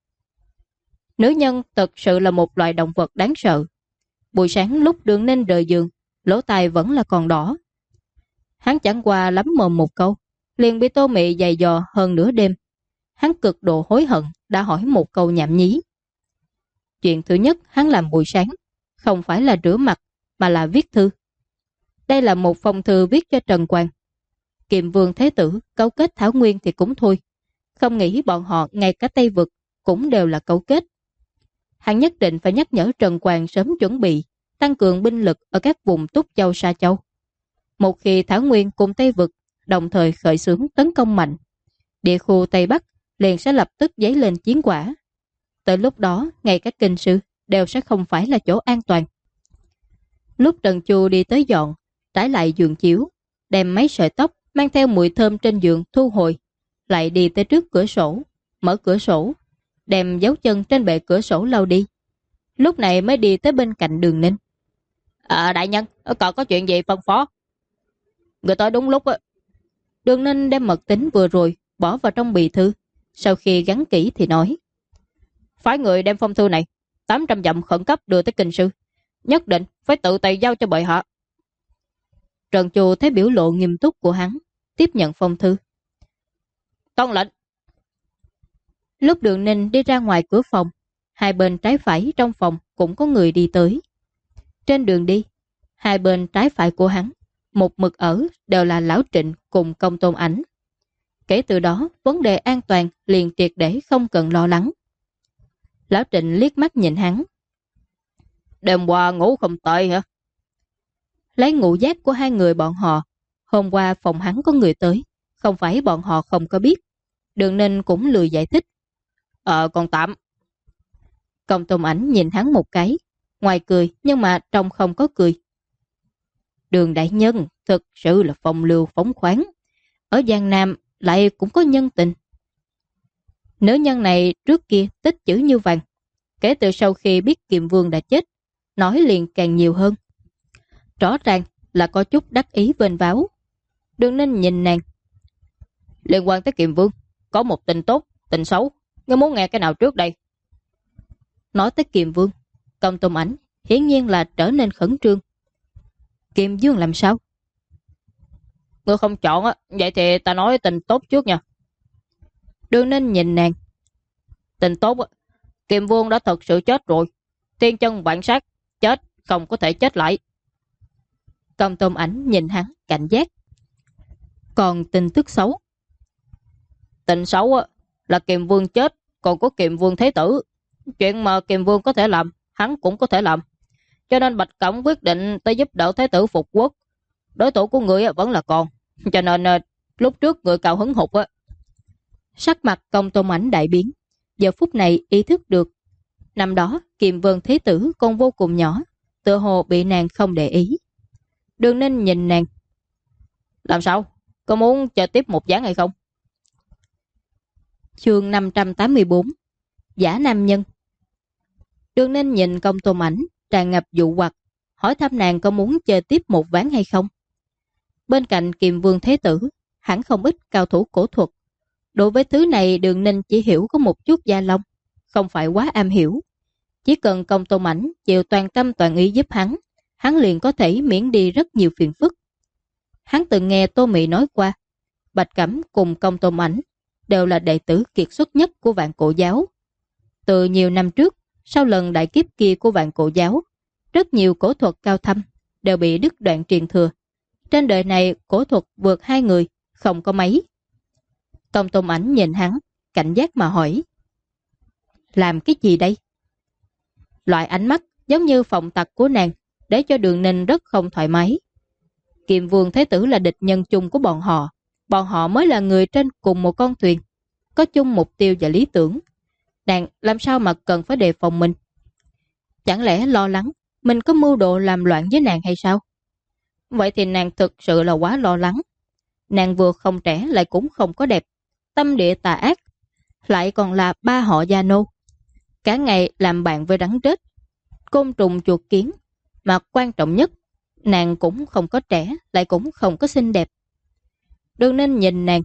Speaker 1: Nữ nhân thật sự là một loài động vật đáng sợ. Buổi sáng lúc Đường Ninh rời giường, lỗ tai vẫn là còn đỏ. Hắn chẳng qua lắm mồm một câu, liền bị Tô Mị giày dò hơn nửa đêm. Hắn cực độ hối hận đã hỏi một câu nhảm nhí. Chuyện thứ nhất hắn làm buổi sáng không phải là rửa mặt mà là viết thư. Đây là một phong thư viết cho Trần Quang. Kiềm Vương Thế Tử cấu kết Thảo Nguyên thì cũng thôi, không nghĩ bọn họ ngay cả Tây Vực cũng đều là cấu kết. Hắn nhất định phải nhắc nhở Trần Quang sớm chuẩn bị tăng cường binh lực ở các vùng Túc Châu Sa Châu. Một khi Thảo Nguyên cùng Tây Vực đồng thời khởi xướng tấn công mạnh, địa khu Tây Bắc liền sẽ lập tức dấy lên chiến quả. Tới lúc đó, ngay các kinh sư đều sẽ không phải là chỗ an toàn. Lúc Trần Chu đi tới dọn, trải lại giường chiếu, đem mấy sợi tóc mang theo mùi thơm trên giường thu hồi, lại đi tới trước cửa sổ, mở cửa sổ, đem dấu chân trên bệ cửa sổ lau đi. Lúc này mới đi tới bên cạnh Đường Ninh. Đại nhân, còn có chuyện gì phân phó? Người tới đúng lúc á. Đường Ninh đem mật tín vừa rồi bỏ vào trong bì thư, sau khi gắn kỹ thì nói, phái người đem phong thư này 800 dặm khẩn cấp đưa tới kinh sư, nhất định phải tự tay giao cho bệ hạ. Trần Chu thấy biểu lộ nghiêm túc của hắn, tiếp nhận phong thư. Tuân lệnh. Lúc Đường Ninh đi ra ngoài cửa phòng, hai bên trái phải trong phòng cũng có người đi tới. Trên đường đi, hai bên trái phải của hắn, một mực ở đều là Lão Trịnh cùng Công Tôn Ảnh. Kể từ đó, vấn đề an toàn liền triệt để không cần lo lắng. Lão Trịnh liếc mắt nhìn hắn. Đêm qua ngủ không tệ hả? Lấy ngũ giác của hai người bọn họ, hôm qua phòng hắn có người tới, không phải bọn họ không có biết. Đường Ninh cũng lười giải thích. Còn tạm. Công Tôn Ảnh nhìn hắn một cái, ngoài cười nhưng mà trong không có cười. Đường đại nhân thực sự là phong lưu phóng khoáng, ở Giang Nam lại cũng có nhân tình. Nữ nhân này trước kia tích chữ như vàng, kể từ sau khi biết Kiềm Vương đã chết, nói liền càng nhiều hơn. Rõ ràng là có chút đắc ý vênh váo. Đường Ninh nhìn nàng. Liên quan tới Kiềm Vương, có một tin tốt, tin xấu. Ngươi muốn nghe cái nào trước đây? Nói tới Kiềm Vương, Công Tôn Ảnh hiển nhiên là trở nên khẩn trương. Kiềm Vương làm sao? Ngươi không chọn á, vậy thì ta nói tin tốt trước nha. Đường Ninh nhìn nàng. Tin tốt á, Kiềm Vương đã thật sự chết rồi. Tiên chân vạn sát, chết không có thể chết lại. Công Tôn Ảnh nhìn hắn cảnh giác. Còn tin tức xấu? Tin xấu á, là Kiềm Vương chết, còn có Kiềm Vương Thế Tử. Chuyện mà Kiềm Vương có thể làm, hắn cũng có thể làm. Cho nên Bạch Cẩm quyết định tới giúp đỡ Thế Tử phục quốc. Đối thủ của người vẫn là còn. Cho nên lúc trước người cao hứng hụt á. Sắc mặt Công Tôn Ảnh đại biến. Giờ phút này ý thức được năm đó Kiềm Vương Thế Tử còn vô cùng nhỏ, tựa hồ bị nàng không để ý. Đường Ninh nhìn nàng. Làm sao? Có muốn chơi tiếp một ván hay không? Chương 584 Giả nam nhân. Đường Ninh nhìn Công Tôn Ảnh tràn ngập dụ hoặc, hỏi thăm nàng có muốn chơi tiếp một ván hay không. Bên cạnh Kiềm Vương Thế Tử hẳn không ít cao thủ cổ thuật. Đối với thứ này Đường Ninh chỉ hiểu có một chút da lông, không phải quá am hiểu. Chỉ cần Công Tôn Ảnh chịu toàn tâm toàn ý giúp hắn liền có thể miễn đi rất nhiều phiền phức. Hắn từng nghe Tô Mị nói qua, Bạch Cẩm cùng Công Tôn Ảnh đều là đệ tử kiệt xuất nhất của Vạn Cổ Giáo. Từ nhiều năm trước, sau lần đại kiếp kia của Vạn Cổ Giáo, rất nhiều cổ thuật cao thâm đều bị đứt đoạn truyền thừa. Trên đời này cổ thuật vượt hai người không có mấy. Công Tôn Ảnh nhìn hắn, cảnh giác mà hỏi. Làm cái gì đây? Loại ánh mắt giống như phòng tặc của nàng để cho Đường Ninh rất không thoải mái. Kiềm Vương Thế Tử là địch nhân chung của bọn họ mới là người trên cùng một con thuyền, có chung mục tiêu và lý tưởng. Nàng làm sao mà cần phải đề phòng mình? Chẳng lẽ lo lắng mình có mưu đồ làm loạn với nàng hay sao? Vậy thì nàng thực sự là quá lo lắng. Nàng vừa không trẻ lại cũng không có đẹp, tâm địa tà ác, lại còn là ba họ Gia Nô. Cả ngày làm bạn với rắn rết, côn trùng chuột kiến, mà quan trọng nhất, nàng cũng không có trẻ, lại cũng không có xinh đẹp. Đường Ninh nhìn nàng.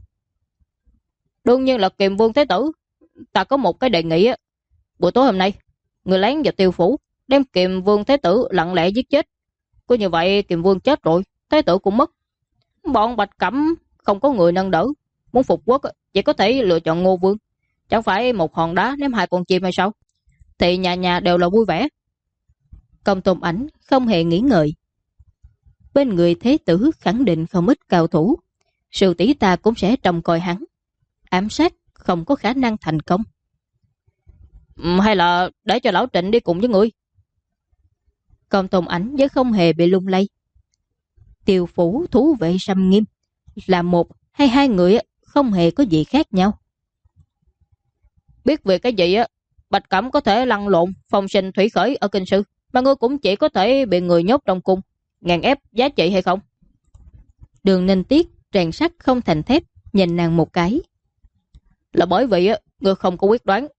Speaker 1: Đương nhiên là Kiềm Vương Thế Tử. Ta có một cái đề nghị á. Buổi tối hôm nay, người lén vào Tiêu Phủ, đem Kiềm Vương Thế Tử lặng lẽ giết chết. Cứ như vậy Kiềm Vương chết rồi, Thế Tử cũng mất. Bọn Bạch Cẩm không có người nâng đỡ, muốn phục quốc chỉ có thể lựa chọn Ngô Vương. Chẳng phải một hòn đá ném hai con chim hay sao? Thì nhà nhà đều là vui vẻ. Công Tôn Ảnh không hề nghĩ ngợi. Bên người Thế Tử khẳng định không ít cao thủ, sư tỷ ta cũng sẽ trông coi hắn. Ám sát không có khả năng thành công. Hay là để cho lão Trịnh đi cùng với người? Công Tôn Ảnh vẫn không hề bị lung lay. Tiêu Phủ thú vệ xâm nghiêm, là một hay hai người không hề có gì khác nhau. Biết về cái gì á, Bạch Cẩm có thể lăn lộn phong sinh thủy khởi ở kinh sư, mà ngươi cũng chỉ có thể bị người nhốt trong cung, ngàn ép giá trị hay không? Đường Ninh Tiết rèn sắt không thành thép, nhìn nàng một cái. Là bởi vì ngươi không có quyết đoán.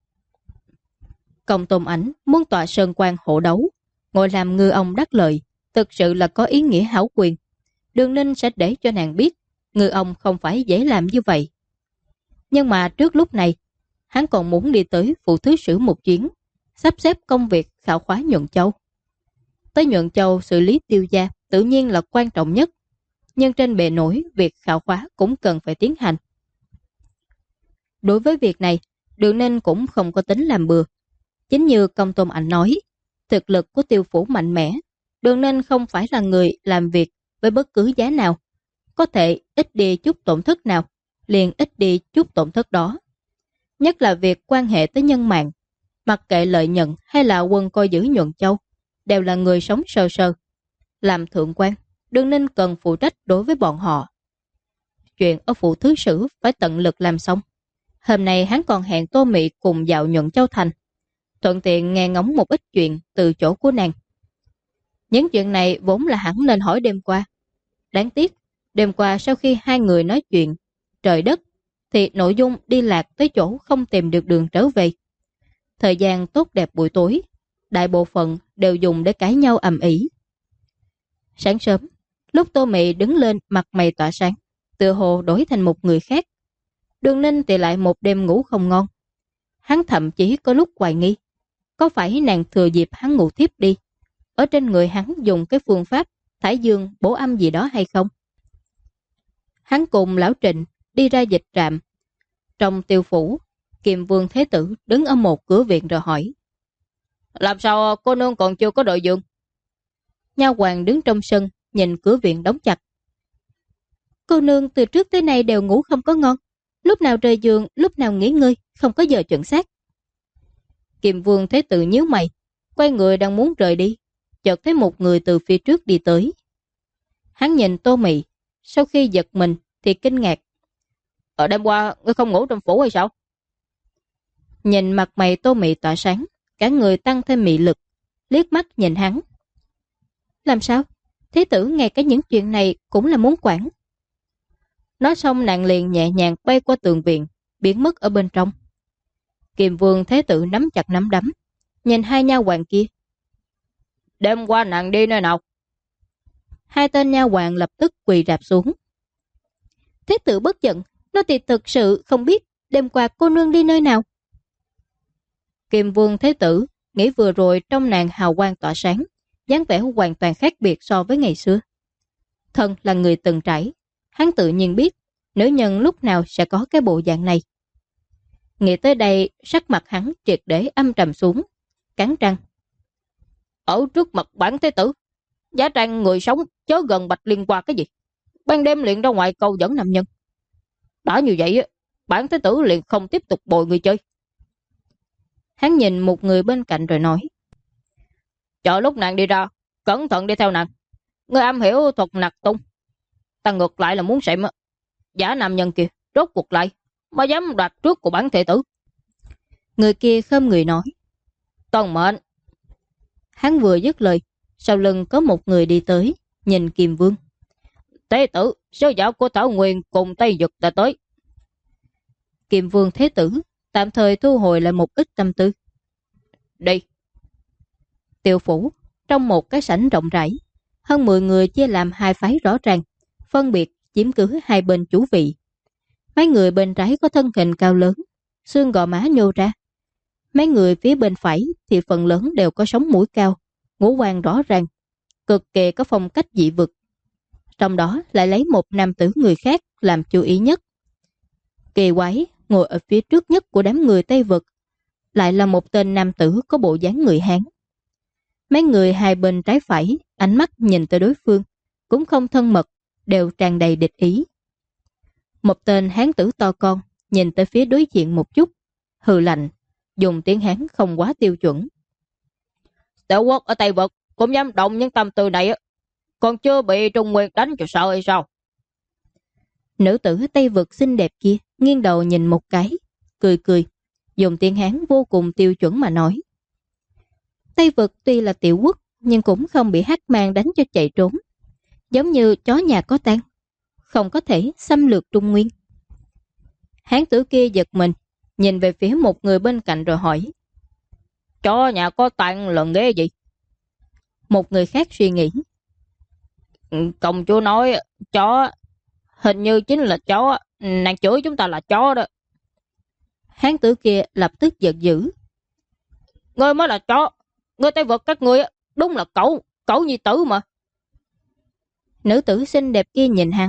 Speaker 1: Công Tôn Ảnh muốn tọa sơn quan hộ đấu, ngồi làm ngư ông đắc lợi, thực sự là có ý nghĩa hảo quyền. Đường Ninh sẽ để cho nàng biết ngư ông không phải dễ làm như vậy. Nhưng mà trước lúc này, hắn còn muốn đi tới Phủ Thứ Sử một chuyến, sắp xếp công việc khảo khóa Nhuận Châu. Tới Nhuận Châu xử lý Tiêu gia tự nhiên là quan trọng nhất, nhưng trên bề nổi việc khảo khóa cũng cần phải tiến hành. Đối với việc này, Đường Ninh cũng không có tính làm bừa. Chính như Công Tôn Ảnh nói, thực lực của Tiêu Phủ mạnh mẽ, Đường Ninh không phải là người làm việc với bất cứ giá nào. Có thể ít đi chút tổn thất nào, liền ít đi chút tổn thất đó. Nhất là việc quan hệ tới nhân mạng, mặc kệ lợi nhuận hay là quân coi giữ Nhuận Châu, đều là người sống sơ sơ. Làm thượng quan, Đường Ninh cần phụ trách đối với bọn họ. Chuyện ở Phủ Thứ Sử phải tận lực làm xong. Hôm nay hắn còn hẹn Tô Mị cùng dạo Nhuận Châu thành, thuận tiện nghe ngóng một ít chuyện từ chỗ của nàng. Những chuyện này vốn là hắn nên hỏi đêm qua. Đáng tiếc, đêm qua sau khi hai người nói chuyện trời đất, thì nội dung đi lạc tới chỗ không tìm được đường trở về. Thời gian tốt đẹp buổi tối, đại bộ phận đều dùng để cãi nhau ầm ĩ. Sáng sớm, lúc Tô Mị đứng lên mặt mày tỏa sáng, tựa hồ đổi thành một người khác. Đường Ninh thì lại một đêm ngủ không ngon. Hắn thậm chí có lúc hoài nghi, có phải nàng thừa dịp hắn ngủ thiếp đi, ở trên người hắn dùng cái phương pháp thải dương bổ âm gì đó hay không? Hắn cùng lão Trịnh đi ra dịch trạm. Trong Tiêu phủ, Kiềm Vương Thế Tử đứng ở một cửa viện rồi hỏi: làm sao cô nương còn chưa có đội giường? Nha hoàn đứng trong sân nhìn cửa viện đóng chặt. Cô nương từ trước tới nay đều ngủ không có ngon, lúc nào rời giường, lúc nào nghỉ ngơi, không có giờ chuẩn xác. Kiềm Vương Thế Tử nhíu mày, quay người đang muốn rời đi, chợt thấy một người từ phía trước đi tới. Hắn nhìn Tô Mị, sau khi giật mình thì kinh ngạc. Ở đêm qua ngươi không ngủ trong phủ hay sao? Nhìn mặt mày Tô Mị tỏa sáng, cả người tăng thêm mị lực, liếc mắt nhìn hắn. Làm sao? Thế tử ngay cả những chuyện này cũng là muốn quản. Nói xong nàng liền nhẹ nhàng bay qua tường viện, biến mất ở bên trong. Kiềm Vương Thế Tử nắm chặt nắm đấm, nhìn hai nha hoàn kia. Đêm qua nàng đi nơi nào? Hai tên nha hoàn lập tức quỳ rạp xuống. Thế tử bất giận, nó thì thực sự không biết đêm qua cô nương đi nơi nào. Kiềm Vương Thế Tử nghĩ vừa rồi trong nàng hào quang tỏa sáng, dáng vẻ hoàn toàn khác biệt so với ngày xưa. Thân là người từng trải, hắn tự nhiên biết nữ nhân lúc nào sẽ có cái bộ dạng này. Nghĩ tới đây, sắc mặt hắn triệt để âm trầm xuống, cắn răng. Ở trước mặt bản Thế Tử, giá trang người sống chớ gần Bạch Liên Hoa cái gì? Ban đêm liền ra ngoài câu dẫn nam nhân. Đã như vậy, bản Thế Tử liền không tiếp tục bồi người chơi. Hắn nhìn một người bên cạnh rồi nói: chờ lúc nàng đi ra, cẩn thận đi theo nàng. Người am hiểu thuật nặc tung. Ta ngược lại là muốn xem giả nam nhân kia rốt cuộc lại mà dám đoạt trước của bản Thế Tử. Người kia khom người nói: tuân mệnh. Hắn vừa dứt lời, sau lưng có một người đi tới, nhìn Kiềm Vương. Thế tử, sứ giả của Thảo Nguyên cùng Tây Dực đã tới. Kiềm Vương Thế Tử tạm thời thu hồi lại một ít tâm tư. Đi. Tiêu phủ, trong một cái sảnh rộng rãi, hơn 10 người chia làm hai phái rõ ràng, phân biệt chiếm cứ hai bên chủ vị. Mấy người bên trái có thân hình cao lớn, xương gò má nhô ra. Mấy người phía bên phải thì phần lớn đều có sống mũi cao, ngũ quan rõ ràng, cực kỳ có phong cách dị vực. Trong đó lại lấy một nam tử người khác làm chú ý nhất. Kỳ quái, ngồi ở phía trước nhất của đám người Tây Vực lại là một tên nam tử có bộ dáng người Hán. Mấy người hai bên trái phải, ánh mắt nhìn tới đối phương, cũng không thân mật, đều tràn đầy địch ý. Một tên Hán tử to con, nhìn tới phía đối diện một chút, hừ lạnh, dùng tiếng Hán không quá tiêu chuẩn. Tiểu quốc ở Tây Vực cũng dám động những tâm tư này, còn chưa bị Trung Nguyên đánh cho sợ hay sao? Nữ tử Tây Vực xinh đẹp kia nghiêng đầu nhìn một cái, cười cười, dùng tiếng Hán vô cùng tiêu chuẩn mà nói. Tây Vực tuy là tiểu quốc, nhưng cũng không bị Hắc Mang đánh cho chạy trốn. Giống như chó nhà có tang, không có thể xâm lược Trung Nguyên. Hán tử kia giật mình, nhìn về phía một người bên cạnh rồi hỏi: chó nhà có tang là nghĩa gì? Một người khác suy nghĩ: công chúa nói chó, hình như chính là chó, nàng chửi chúng ta là chó đó. Hán tử kia lập tức giận dữ: ngươi mới là chó, ngươi Tây Vực các ngươi đúng là cẩu nhi tử mà. Nữ tử xinh đẹp kia nhìn hắn: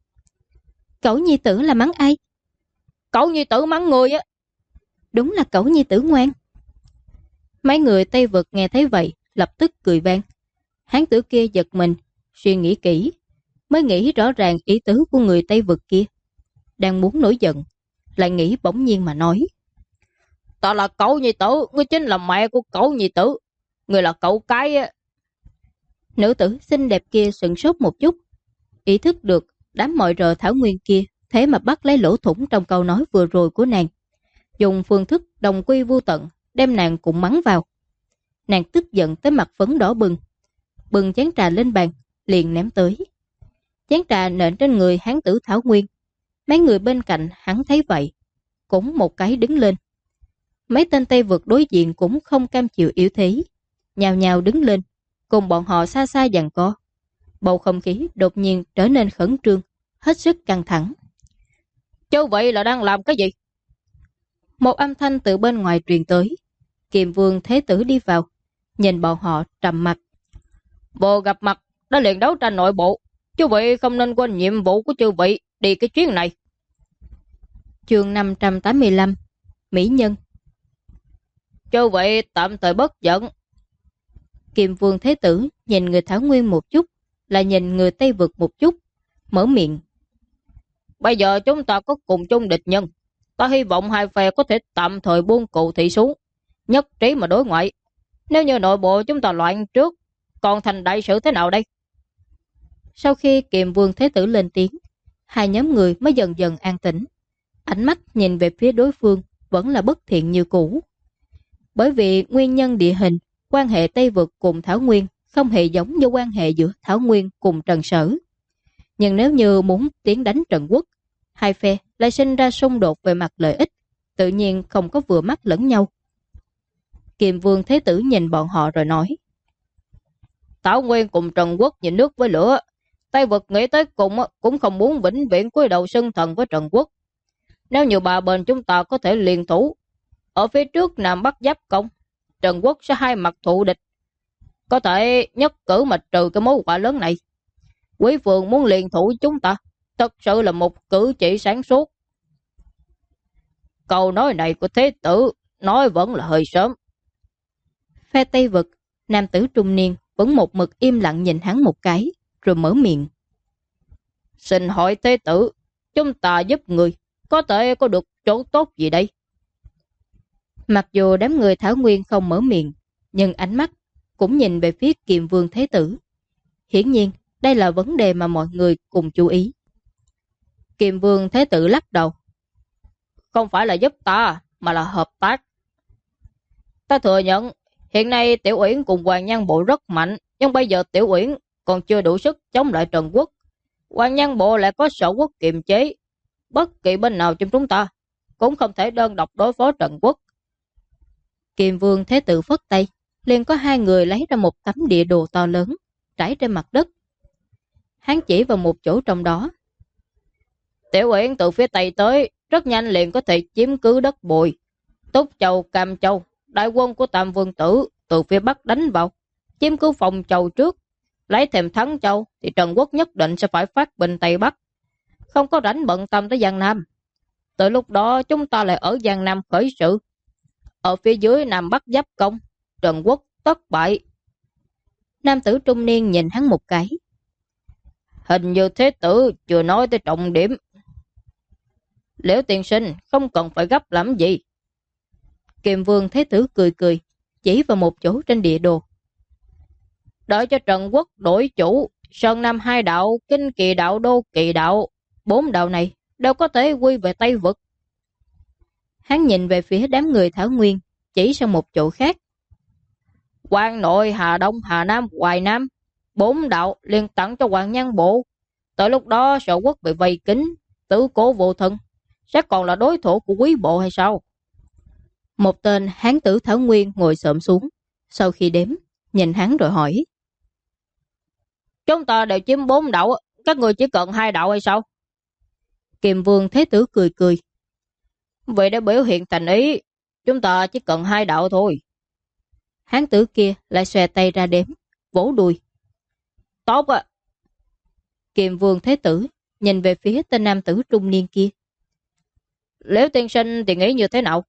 Speaker 1: cẩu nhi tử là mắng ai? Cẩu nhi tử mắng ngươi á. Đúng là cẩu nhi tử ngoan. Mấy người Tây Vực nghe thấy vậy lập tức cười vang. Hán tử kia giật mình, suy nghĩ kỹ mới nghĩ rõ ràng ý tứ của người Tây Vực kia. Đang muốn nổi giận, lại nghĩ bỗng nhiên mà nói: ta là cậu nhi tử, ngươi chính là mẹ của cậu nhi tử, ngươi là cậu cái á. Nữ tử xinh đẹp kia sửng sốt một chút, ý thức được đám mọi rợ Thảo Nguyên kia thế mà bắt lấy lỗ thủng trong câu nói vừa rồi của nàng, dùng phương thức đồng quy vô tận đem nàng cũng mắng vào. Nàng tức giận tới mặt phấn đỏ bừng, bừng chén trà lên bàn liền ném tới. Chén trà nện trên người hán tử Thảo Nguyên. Mấy người bên cạnh hắn thấy vậy cũng một cái đứng lên. Mấy tên Tây Vực đối diện cũng không cam chịu yếu thế, nhào nhào đứng lên cùng bọn họ xa xa giằng co. Bầu không khí đột nhiên trở nên khẩn trương, hết sức căng thẳng. Chứ vậy là đang làm cái gì? Một âm thanh từ bên ngoài truyền tới. Kiềm Vương Thế Tử đi vào, nhìn bọn họ trầm mặt. Vừa gặp mặt đã liền đấu tranh nội bộ, chư vị không nên quên nhiệm vụ của chư vị đi cái chuyến này. Chương 585 Mỹ Nhân. Chư vị tạm thời bất giận. Kiềm Vương Thế Tử nhìn người Thảo Nguyên một chút, lại nhìn người Tây Vực một chút, mở miệng. Bây giờ chúng ta có cùng chung địch nhân, ta hy vọng hai phe có thể tạm thời buông cụ thị xuống, nhất trí mà đối ngoại. Nếu như nội bộ chúng ta loạn trước, còn thành đại sự thế nào đây? Sau khi Kiềm Vương Thế Tử lên tiếng, hai nhóm người mới dần dần an tĩnh. Ánh mắt nhìn về phía đối phương vẫn là bất thiện như cũ. Bởi vì nguyên nhân địa hình, quan hệ Tây Vực cùng Thảo Nguyên không hề giống như quan hệ giữa Thảo Nguyên cùng Trần Sở. Nhưng nếu như muốn tiến đánh Trần Quốc, hai phe lại sinh ra xung đột về mặt lợi ích, tự nhiên không có vừa mắt lẫn nhau. Kiềm Vương Thế Tử nhìn bọn họ rồi nói. Thảo Nguyên cùng Trần Quốc nhìn nước với lửa, Tây Vực nghĩ tới cùng cũng không muốn vĩnh viễn cúi đầu xưng thần với Trần Quốc. Nếu như bà bên chúng ta có thể liên thủ, ở phía trước Nam Bắc giáp công, Trần Quốc sẽ hai mặt thù địch, có thể nhất cử mà trừ cái mối họa lớn này. Quý Phường muốn liên thủ chúng ta, thật sự là một cử chỉ sáng suốt. Câu nói này của Thế Tử nói vẫn là hơi sớm. Phe Tây Vực, nam tử trung niên vẫn một mực im lặng nhìn hắn một cái, rồi mở miệng. Xin hỏi Thế Tử, chúng ta giúp người, có thể có được chỗ tốt gì đây? Mặc dù đám người Thảo Nguyên không mở miệng, nhưng ánh mắt cũng nhìn về phía Kiềm Vương Thế Tử. Hiển nhiên, đây là vấn đề mà mọi người cùng chú ý. Kiềm Vương Thế Tử lắc đầu. Không phải là giúp ta, mà là hợp tác. Ta thừa nhận, hiện nay Tiểu Uyển cùng Hoàng Nhan Bộ rất mạnh, nhưng bây giờ Tiểu Uyển còn chưa đủ sức chống lại Trần Quốc. Hoàng Nhan Bộ lại có Sở Quốc kiềm chế. Bất kỳ bên nào trong chúng ta cũng không thể đơn độc đối phó Trần Quốc. Kiềm Vương Thế Tử phất tay, liền có hai người lấy ra một tấm địa đồ to lớn, trải trên mặt đất. Hắn chỉ vào một chỗ trong đó. Tiểu Uyển từ phía Tây tới, rất nhanh liền có thể chiếm cứ đất Bùi, Túc Châu, Cam Châu. Đại quân của Tam Vương Tử từ phía Bắc đánh vào, chiếm cứ Phong Châu trước, lấy thêm Thắng Châu, thì Trần Quốc nhất định sẽ phải phát binh Tây Bắc, không có rảnh bận tâm tới Giang Nam. Tới lúc đó chúng ta lại ở Giang Nam khởi sự. Ở phía dưới Nam Bắc giáp công, Trần Quốc tất bại. Nam tử trung niên nhìn hắn một cái. Hình như Thế Tử chưa nói tới trọng điểm. Liễu tiên sinh không cần phải gấp làm gì. Kiềm Vương Thế Tử cười cười, chỉ vào một chỗ trên địa đồ. Đợi cho Trần Quốc đổi chủ, Sơn Nam hai đạo, Kinh Kỳ đạo, Đô Kỳ đạo, 4 đạo này đều có thể quy về Tây Vực. Hắn nhìn về phía đám người Thảo Nguyên, chỉ sang một chỗ khác. Quan Nội, Hà Đông, Hà Nam, Hoài Nam, 4 đạo liền tặng cho Hoàng Nhan Bộ. Tới lúc đó Sở Quốc bị vây kín, tứ cố vô thân, sẽ còn là đối thủ của Quý Bộ hay sao? Một tên hán tử Thảo Nguyên ngồi xổm xuống, sau khi đếm, nhìn hắn rồi hỏi. Chúng ta đều chiếm 4 đạo, các người chỉ cần 2 đạo hay sao? Kiềm Vương Thế Tử cười cười. Vậy để biểu hiện thành ý, chúng ta chỉ cần 2 đạo thôi. Hán tử kia lại xòe tay ra đếm, vỗ đùi. Tốt ạ. Kiềm Vương Thế Tử nhìn về phía tên nam tử trung niên kia. Liễu tiên sinh thì nghĩ như thế nào?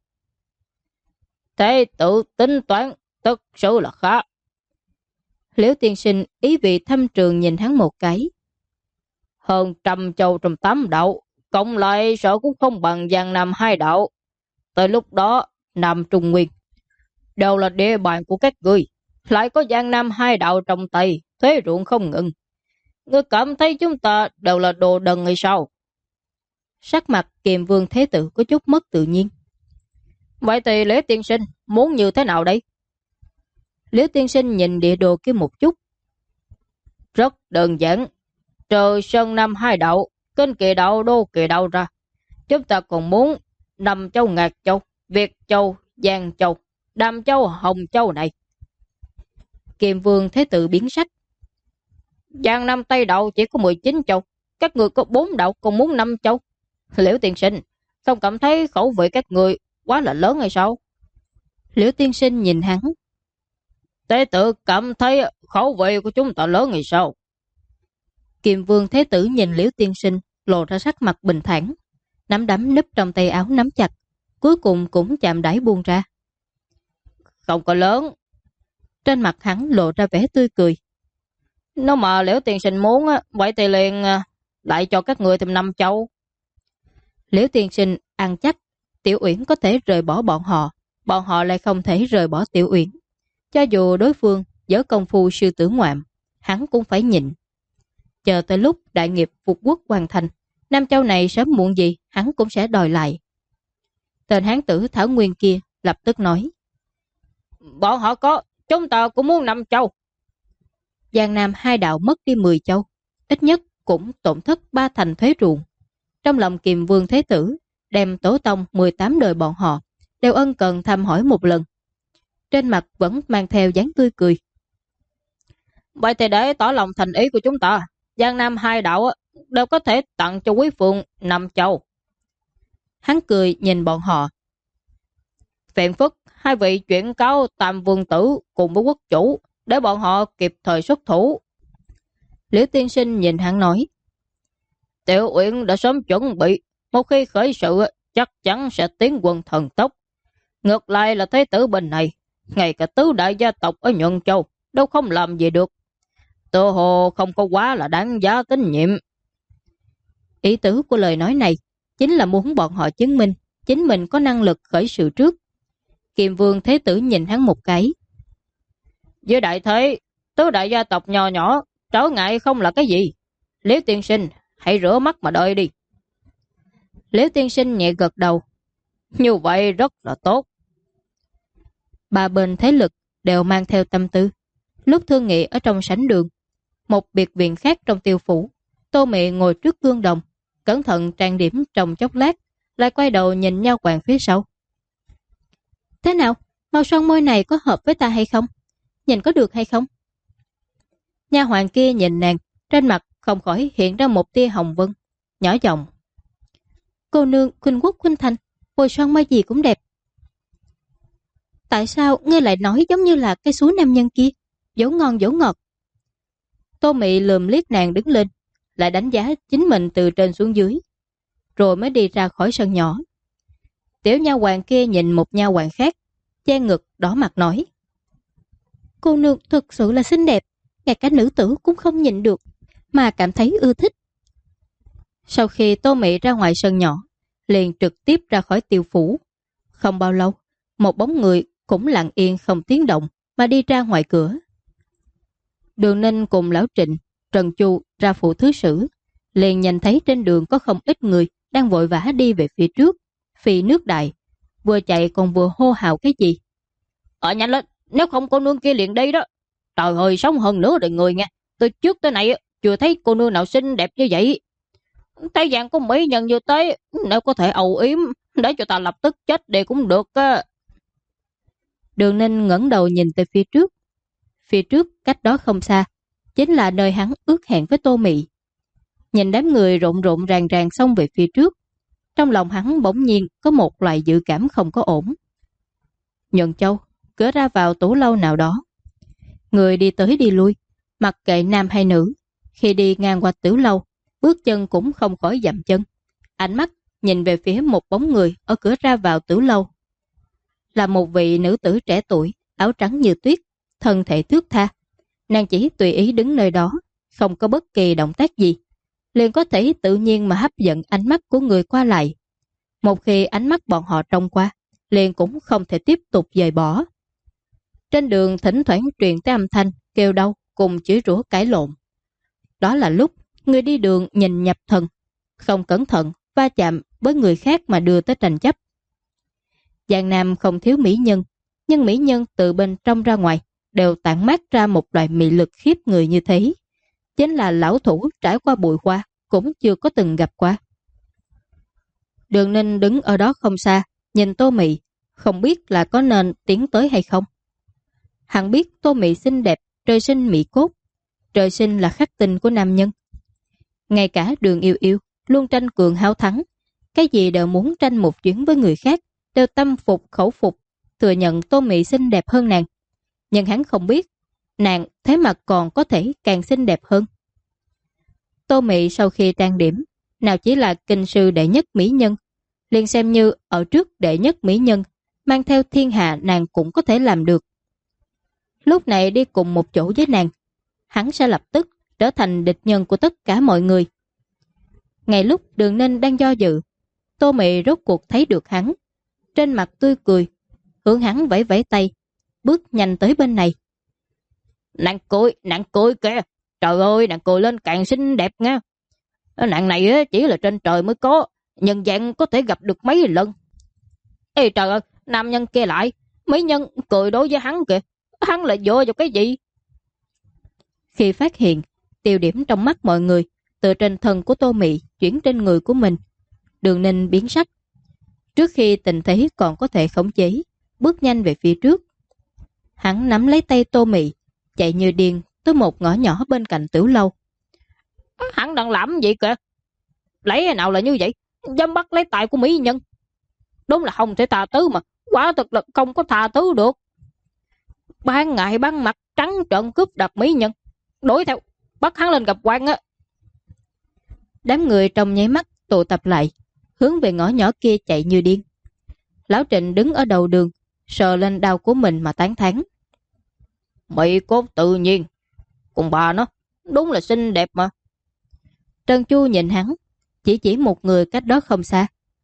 Speaker 1: Thế tự tính toán thực sự là khá. Liễu tiên sinh ý vị thâm trường nhìn hắn một cái. Hơn 100 châu trong 8 đạo, cộng lại sợ cũng không bằng Giang Nam 2 đạo. Tới lúc đó, Nam Trung Nguyên đều là địa bàn của các ngươi, lại có Giang Nam 2 đạo trong tay, thuế ruộng không ngừng. Ngươi cảm thấy chúng ta đều là đồ đần hay sao? Sắc mặt Kiềm Vương Thế Tử có chút mất tự nhiên. Vậy thì Liễu tiên sinh muốn như thế nào đây? Liễu tiên sinh nhìn địa đồ kia một chút. Rất đơn giản. Trừ Sơn Nam 2 đạo, Kinh Kỳ đạo, Đô Kỳ đạo ra, chúng ta còn muốn Nam Châu, Ngạc Châu, Việt Châu, Giang Châu, Đàm Châu, Hồng Châu này. Kiềm Vương Thế Tử biến sắc. Giang Nam Tây đạo chỉ có 19 châu, các người có 4 đạo còn muốn 5 châu. Liễu tiên sinh, không cảm thấy khẩu vị các người quá là lớn hay sao? Liễu tiên sinh nhìn hắn. Tế tử cảm thấy khẩu vị của chúng ta lớn hay sao? Kiềm Vương Thế Tử nhìn Liễu tiên sinh, lộ ra sắc mặt bình thản, nắm đấm núp trong tay áo nắm chặt, cuối cùng cũng chạm đáy buông ra. Không có lớn. Trên mặt hắn lộ ra vẻ tươi cười. Nếu mà Liễu tiên sinh muốn, vậy thì liền lại cho các người thêm 5 châu. Liễu tiên sinh ăn chắc Tiểu Uyển có thể rời bỏ bọn họ lại không thể rời bỏ Tiểu Uyển. Cho dù đối phương giở công phu sư tử ngoạm, hắn cũng phải nhịn. Chờ tới lúc đại nghiệp phục quốc hoàn thành, 5 châu này sớm muộn gì hắn cũng sẽ đòi lại. Tên hán tử Thảo Nguyên kia lập tức nói. Bọn họ có, chúng ta cũng muốn 5 châu. Giang Nam hai đạo mất đi 10 châu, ít nhất cũng tổn thất 3 thành thuế ruộng. Trong lòng Kiềm Vương Thế Tử, đem tổ tông 18 đời bọn họ đều ân cần thăm hỏi một lần. Trên mặt vẫn mang theo dáng tươi cười. Vậy thì để tỏ lòng thành ý của chúng ta, Giang Nam hai đạo đều có thể tặng cho Quý Phượng 5 châu. Hắn cười nhìn bọn họ. Phiền phức hai vị chuyển cáo Tam Vương Tử cùng với quốc chủ, để bọn họ kịp thời xuất thủ. Liễu tiên sinh nhìn hắn nói. Tiểu Uyển đã sớm chuẩn bị, một khi khởi sự chắc chắn sẽ tiến quân thần tốc. Ngược lại là Thế tử bên này, ngay cả tứ đại gia tộc ở Nhuận Châu đâu không làm gì được. Tự hồ không có quá là đáng giá tín nhiệm. Ý tứ của lời nói này chính là muốn bọn họ chứng minh chính mình có năng lực khởi sự trước. Kiềm Vương Thế Tử nhìn hắn một cái. Với đại thế, tứ đại gia tộc nhỏ nhỏ, trở ngại không là cái gì. Liễu tiên sinh, hãy rửa mắt mà đợi đi. Liễu tiên sinh nhẹ gật đầu. Như vậy rất là tốt. Ba bên thế lực đều mang theo tâm tư. Lúc thương nghị ở trong sảnh đường, một biệt viện khác trong Tiêu phủ, Tô Mị ngồi trước gương đồng, cẩn thận trang điểm trong chốc lát, lại quay đầu nhìn Nha Hoàng phía sau. Thế nào? Màu son môi này có hợp với ta hay không? Nhìn có được hay không? Nha Hoàng kia nhìn nàng, trên mặt không khỏi hiện ra một tia hồng vân, nhỏ giọng. Cô nương khuynh quốc khuynh thành, bôi son môi gì cũng đẹp. Tại sao ngươi lại nói giống như là cái số nam nhân kia, dỗ ngon dỗ ngọt? Tô Mị lườm liếc nàng đứng lên, lại đánh giá chính mình từ trên xuống dưới, rồi mới đi ra khỏi sân nhỏ. Tiểu nha hoàng kia nhìn một nha hoàng khác, che ngực đỏ mặt nói. Cô nương thực sự là xinh đẹp, ngay cả nữ tử cũng không nhịn được, mà cảm thấy ưa thích. Sau khi Tô Mị ra ngoài sân nhỏ, liền trực tiếp ra khỏi Tiêu phủ. Không bao lâu, một bóng người cũng lặng yên không tiếng động mà đi ra ngoài cửa. Đường Ninh cùng Lão Trịnh, Trần Chu ra phụ thứ sử, liền nhìn thấy trên đường có không ít người đang vội vã đi về phía trước, phi nước đại, vừa chạy còn vừa hô hào cái gì. Nhanh lên, nếu không cô nương kia liền đây đó. Trời ơi, sống hơn nữa đời người nha. Từ trước tới nay chưa thấy cô nương nào xinh đẹp như vậy. Thấy dạng của mỹ nhân như thế, nếu có thể âu yếm để cho ta lập tức chết đi cũng được. Đường Ninh ngẩng đầu nhìn tới phía trước. Phía trước cách đó không xa chính là nơi hắn ước hẹn với Tô Mị. Nhìn đám người rộn rộn ràng ràng xông về phía trước, trong lòng hắn bỗng nhiên có một loại dự cảm không có ổn. Nhuận Châu, cửa ra vào tủ lâu nào đó, người đi tới đi lui, mặc kệ nam hay nữ, khi đi ngang qua tiểu lâu, bước chân cũng không khỏi dậm chân, ánh mắt nhìn về phía một bóng người ở cửa ra vào tiểu lâu. Là một vị nữ tử trẻ tuổi, áo trắng như tuyết, thân thể thướt tha. Nàng chỉ tùy ý đứng nơi đó, không có bất kỳ động tác gì, liền có thể tự nhiên mà hấp dẫn ánh mắt của người qua lại. Một khi ánh mắt bọn họ trông qua, liền cũng không thể tiếp tục dời bỏ. Trên đường thỉnh thoảng truyền tới âm thanh kêu đau cùng chửi rủa cãi lộn. Đó là lúc người đi đường nhìn nhập thần, không cẩn thận va chạm với người khác mà đưa tới tranh chấp. Giang Nam không thiếu mỹ nhân, nhưng mỹ nhân từ bên trong ra ngoài đều tản mát ra một loại mị lực khiếp người như thế. Chính là lão thủ trải qua bụi hoa cũng chưa có từng gặp qua. Đường Ninh đứng ở đó không xa, nhìn Tô Mị, không biết là có nên tiến tới hay không. Hắn biết Tô Mị xinh đẹp, trời sinh mỹ cốt, trời sinh là khắc tinh của nam nhân. Ngay cả Đường Yêu Yêu luôn tranh cường háo thắng, cái gì đều muốn tranh một chuyến với người khác, đều tâm phục khẩu phục, thừa nhận Tô Mị xinh đẹp hơn nàng. Nhưng hắn không biết, nàng thế mà còn có thể càng xinh đẹp hơn. Tô Mị sau khi trang điểm, nào chỉ là kinh sư đệ nhất mỹ nhân, liền xem như ở trước đệ nhất mỹ nhân, mang theo thiên hạ nàng cũng có thể làm được. Lúc này đi cùng một chỗ với nàng, hắn sẽ lập tức trở thành địch nhân của tất cả mọi người. Ngay lúc Đường Ninh đang do dự, Tô Mị rốt cuộc thấy được hắn, trên mặt tươi cười, hướng hắn vẫy vẫy tay, bước nhanh tới bên này. Nàng cười kìa, trời ơi, nàng cười lên càng xinh đẹp nha. Nàng này chỉ là trên trời mới có, nhân gian có thể gặp được mấy lần. Ê trời ơi, nam nhân kia lại, mấy nhân cười đối với hắn kìa, hắn lại dựa vào cái gì? Khi phát hiện, tiêu điểm trong mắt mọi người từ trên thân của Tô Mị chuyển trên người của mình, Đường Ninh biến sắc. Trước khi tình thế còn có thể khống chế, bước nhanh về phía trước. Hắn nắm lấy tay Tô Mị, chạy như điên tới một ngõ nhỏ bên cạnh tiểu lâu. Hắn đang làm gì kìa? Lấy nào là như vậy? Dám bắt lấy tài của mỹ nhân. Đúng là không thể tha thứ mà, quả thực là không có tha thứ được. Ban ngày ban mặt trắng trợn cướp đoạt mỹ nhân, đuổi theo, bắt hắn lên gặp quan á. Đám người trong nháy mắt tụ tập lại, hướng về ngõ nhỏ kia chạy như điên. Lão Trịnh đứng ở đầu đường, sờ lên đau của mình mà tán thán. Mỹ cốt tự nhiên, cùng bà nó, đúng là xinh đẹp mà. Trân Chu nhìn hắn, chỉ một người cách đó không xa.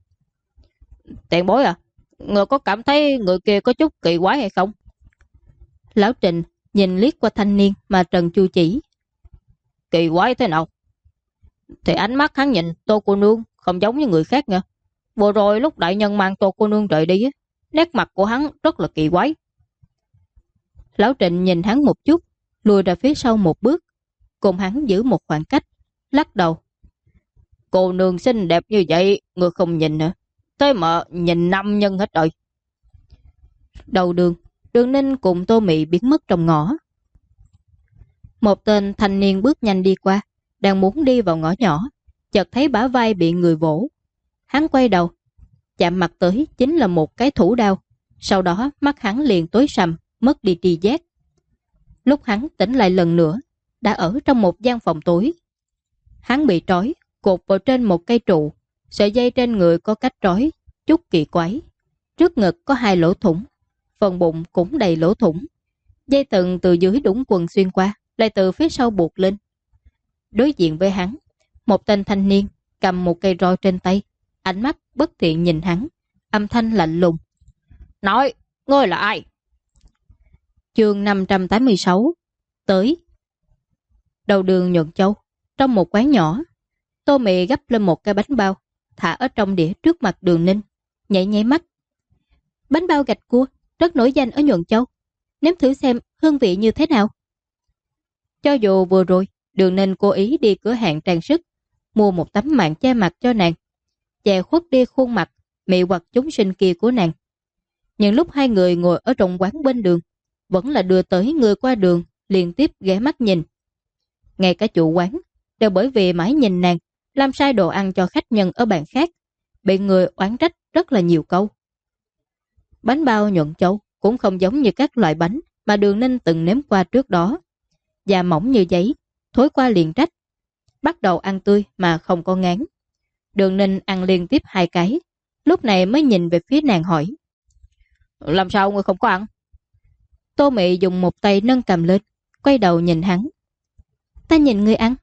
Speaker 1: Tiền bối à, người có cảm thấy người kia có chút kỳ quái hay không? Lão Trịnh nhìn liếc qua thanh niên mà Trần Chu chỉ. Kỳ quái thế nào? Thì ánh mắt hắn nhìn Tô cô nương không giống như người khác nha. Vừa rồi lúc đại nhân mang Tô cô nương rời đi, nét mặt của hắn rất là kỳ quái. Lão Trịnh nhìn hắn một chút, lùi ra phía sau một bước, cùng hắn giữ một khoảng cách, lắc đầu. Cô nương xinh đẹp như vậy, người không nhìn hả? Thế mà nhìn nam nhân hết rồi. Đầu đường, Đường Ninh cùng Tô Mị biến mất trong ngõ. Một tên thanh niên bước nhanh đi qua, đang muốn đi vào ngõ nhỏ, chợt thấy bả vai bị người vỗ. Hắn quay đầu, chạm mặt tới chính là một cái thủ đao. Sau đó mắt hắn liền tối sầm, mất đi tri giác. Lúc hắn tỉnh lại lần nữa, đã ở trong một gian phòng tối. Hắn bị trói, cột vào trên một cây trụ, sợi dây trên người có cách trói, chút kỳ quái. Trước ngực có 2 lỗ thủng, phần bụng cũng đầy lỗ thủng. Dây thừng từ dưới đũng quần xuyên qua, lại từ phía sau buộc lên. Đối diện với hắn, một tên thanh niên cầm một cây roi trên tay, ánh mắt bất thiện nhìn hắn, âm thanh lạnh lùng. Nói, ngươi là ai? Chương 586. Tới. Đầu đường Nhuận Châu, trong một quán nhỏ, Tô Mị gấp lên một cái bánh bao, thả ở trong đĩa trước mặt Đường Ninh, nhảy nháy mắt. Bánh bao gạch cua, rất nổi danh ở Nhuận Châu, nếm thử xem hương vị như thế nào. Cho dù vừa rồi, Đường Ninh cố ý đi cửa hàng trang sức, mua một tấm màn che mặt cho nàng, che khuất đi khuôn mặt mị hoặc chúng sinh kia của nàng. Nhưng lúc hai người ngồi ở trong quán bên đường, vẫn là đưa tới người qua đường liên tiếp ghé mắt nhìn. Ngay cả chủ quán đều bởi vì mãi nhìn nàng làm sai đồ ăn cho khách nhân ở bàn khác, bị người oán trách rất là nhiều câu. Bánh bao Nhuận Châu cũng không giống như các loại bánh mà Đường Ninh từng nếm qua trước đó. Da mỏng như giấy, thối qua liền trách. Bắt đầu ăn tươi mà không có ngán. Đường Ninh ăn liên tiếp 2 cái, lúc này mới nhìn về phía nàng hỏi. Làm sao người không có ăn? Tô Mị dùng một tay nâng cầm lên, quay đầu nhìn hắn. Ta nhìn ngươi ăn.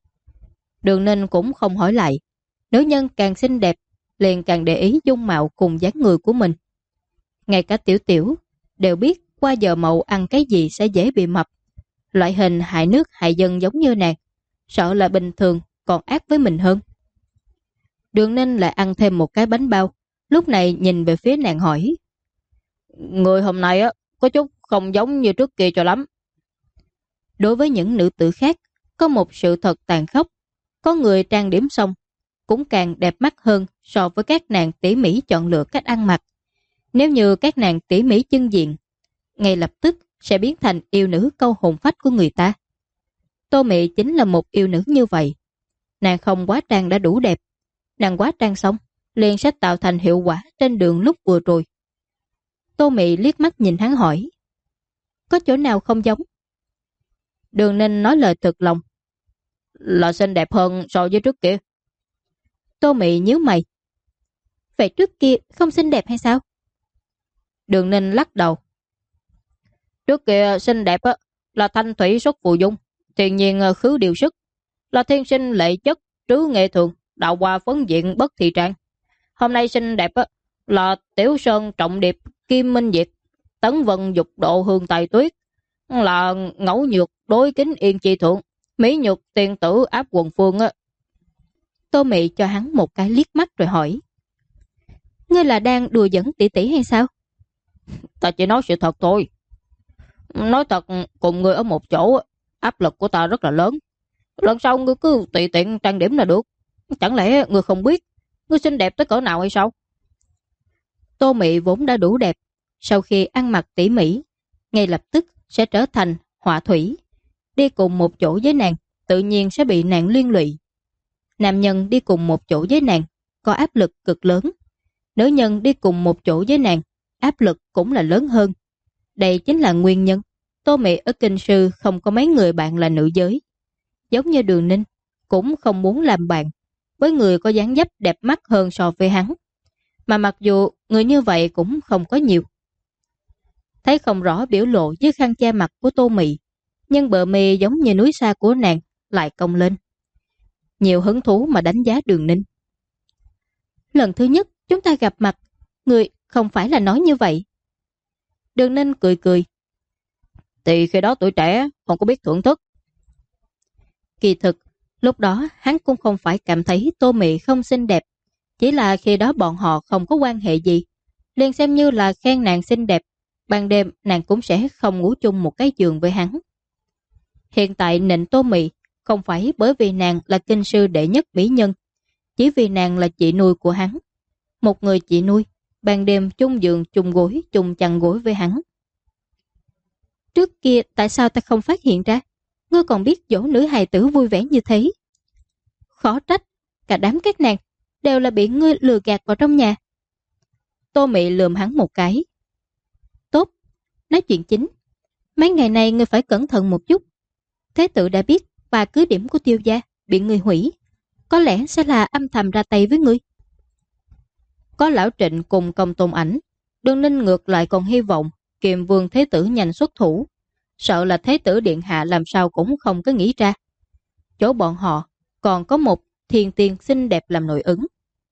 Speaker 1: Đường Ninh cũng không hỏi lại. Nữ nhân càng xinh đẹp, liền càng để ý dung mạo cùng dáng người của mình. Ngay cả Tiểu Tiểu đều biết qua giờ mậu ăn cái gì sẽ dễ bị mập. Loại hình hại nước hại dân giống như nàng, sợ là bình thường còn ác với mình hơn. Đường Ninh lại ăn thêm một cái bánh bao, lúc này nhìn về phía nàng hỏi. Người hôm nay có chút không giống như trước kia cho lắm. Đối với những nữ tử khác, có một sự thật tàn khốc. Có người trang điểm xong, cũng càng đẹp mắt hơn so với các nàng tỉ mỉ chọn lựa cách ăn mặc. Nếu như các nàng tỉ mỉ chân diện, ngay lập tức sẽ biến thành yêu nữ câu hồn phách của người ta. Tô Mị chính là một yêu nữ như vậy. Nàng không quá trang đã đủ đẹp. Nàng quá trang xong, liền sẽ tạo thành hiệu quả trên đường lúc vừa rồi. Tô Mị liếc mắt nhìn hắn hỏi, có chỗ nào không giống? Đường Ninh nói lời thực lòng, là xinh đẹp hơn so với trước kia. Tô Mị nhíu mày, vậy trước kia không xinh đẹp hay sao? Đường Ninh lắc đầu, trước kia xinh đẹp là thanh thủy xuất phù dung, thiên nhiên khứ điều sức, là thiên sinh lệ chất, trứ nghệ thường, đạo hòa phấn diện bất thị trạng. Hôm nay xinh đẹp là tiểu sơn trọng điệp, kim minh diệt, tấn vân dục độ hương tài tuyết, là ngẫu nhược đối kính yên chi thượng, mỹ nhược tiền tử áp quần phương. Tô Mị cho hắn một cái liếc mắt rồi hỏi, ngươi là đang đùa giỡn tỷ tỷ hay sao? Ta chỉ nói sự thật thôi. Nói thật, cùng ngươi ở một chỗ, áp lực của ta rất là lớn. Lần sau ngươi cứ tùy tiện trang điểm là được. Chẳng lẽ ngươi không biết ngươi xinh đẹp tới cỡ nào hay sao? Tô Mị vốn đã đủ đẹp, sau khi ăn mặc tỉ mỉ, ngay lập tức sẽ trở thành họa thủy. Đi cùng một chỗ với nàng, tự nhiên sẽ bị nàng liên lụy. Nam nhân đi cùng một chỗ với nàng, có áp lực cực lớn. Nữ nhân đi cùng một chỗ với nàng, áp lực cũng là lớn hơn. Đây chính là nguyên nhân Tô Mị ở kinh sư không có mấy người bạn là nữ giới. Giống như Đường Ninh, cũng không muốn làm bạn với người có dáng dấp đẹp mắt hơn so với hắn. Mà mặc dù người như vậy cũng không có nhiều. Thấy không rõ biểu lộ dưới khăn che mặt của Tô Mị, nhưng bờ mi giống như núi xa của nàng lại cong lên. Nhiều hứng thú mà đánh giá Đường Ninh. Lần thứ nhất chúng ta gặp mặt, người không phải là nói như vậy. Đường Ninh cười cười. Thì khi đó tuổi trẻ không có biết thưởng thức. Kỳ thực, lúc đó hắn cũng không phải cảm thấy Tô Mị không xinh đẹp. Chỉ là khi đó bọn họ không có quan hệ gì, liền xem như là khen nàng xinh đẹp. Ban đêm nàng cũng sẽ không ngủ chung một cái giường với hắn. Hiện tại nịnh Tô Mị không phải bởi vì nàng là kinh sư đệ nhất mỹ nhân, chỉ vì nàng là chị nuôi của hắn. Một người chị nuôi, ban đêm chung giường chung gối chung chăn gối với hắn. Trước kia tại sao ta không phát hiện ra? Ngươi còn biết dỗ nữ hài tử vui vẻ như thế. Khó trách, cả đám các nàng đều là bị ngươi lừa gạt vào trong nhà. Tô Mị lườm hắn một cái. Tốt, nói chuyện chính. Mấy ngày này ngươi phải cẩn thận một chút. Thế tử đã biết và cứ điểm của Tiêu gia bị ngươi hủy, có lẽ sẽ là âm thầm ra tay với ngươi. Có lão Trịnh cùng Công Tôn Ảnh, Đường Ninh ngược lại còn hy vọng Kiềm Vương Thế tử nhanh xuất thủ, sợ là Thế tử điện hạ làm sao cũng không có nghĩ ra. Chỗ bọn họ còn có một thiên tiên xinh đẹp làm nội ứng.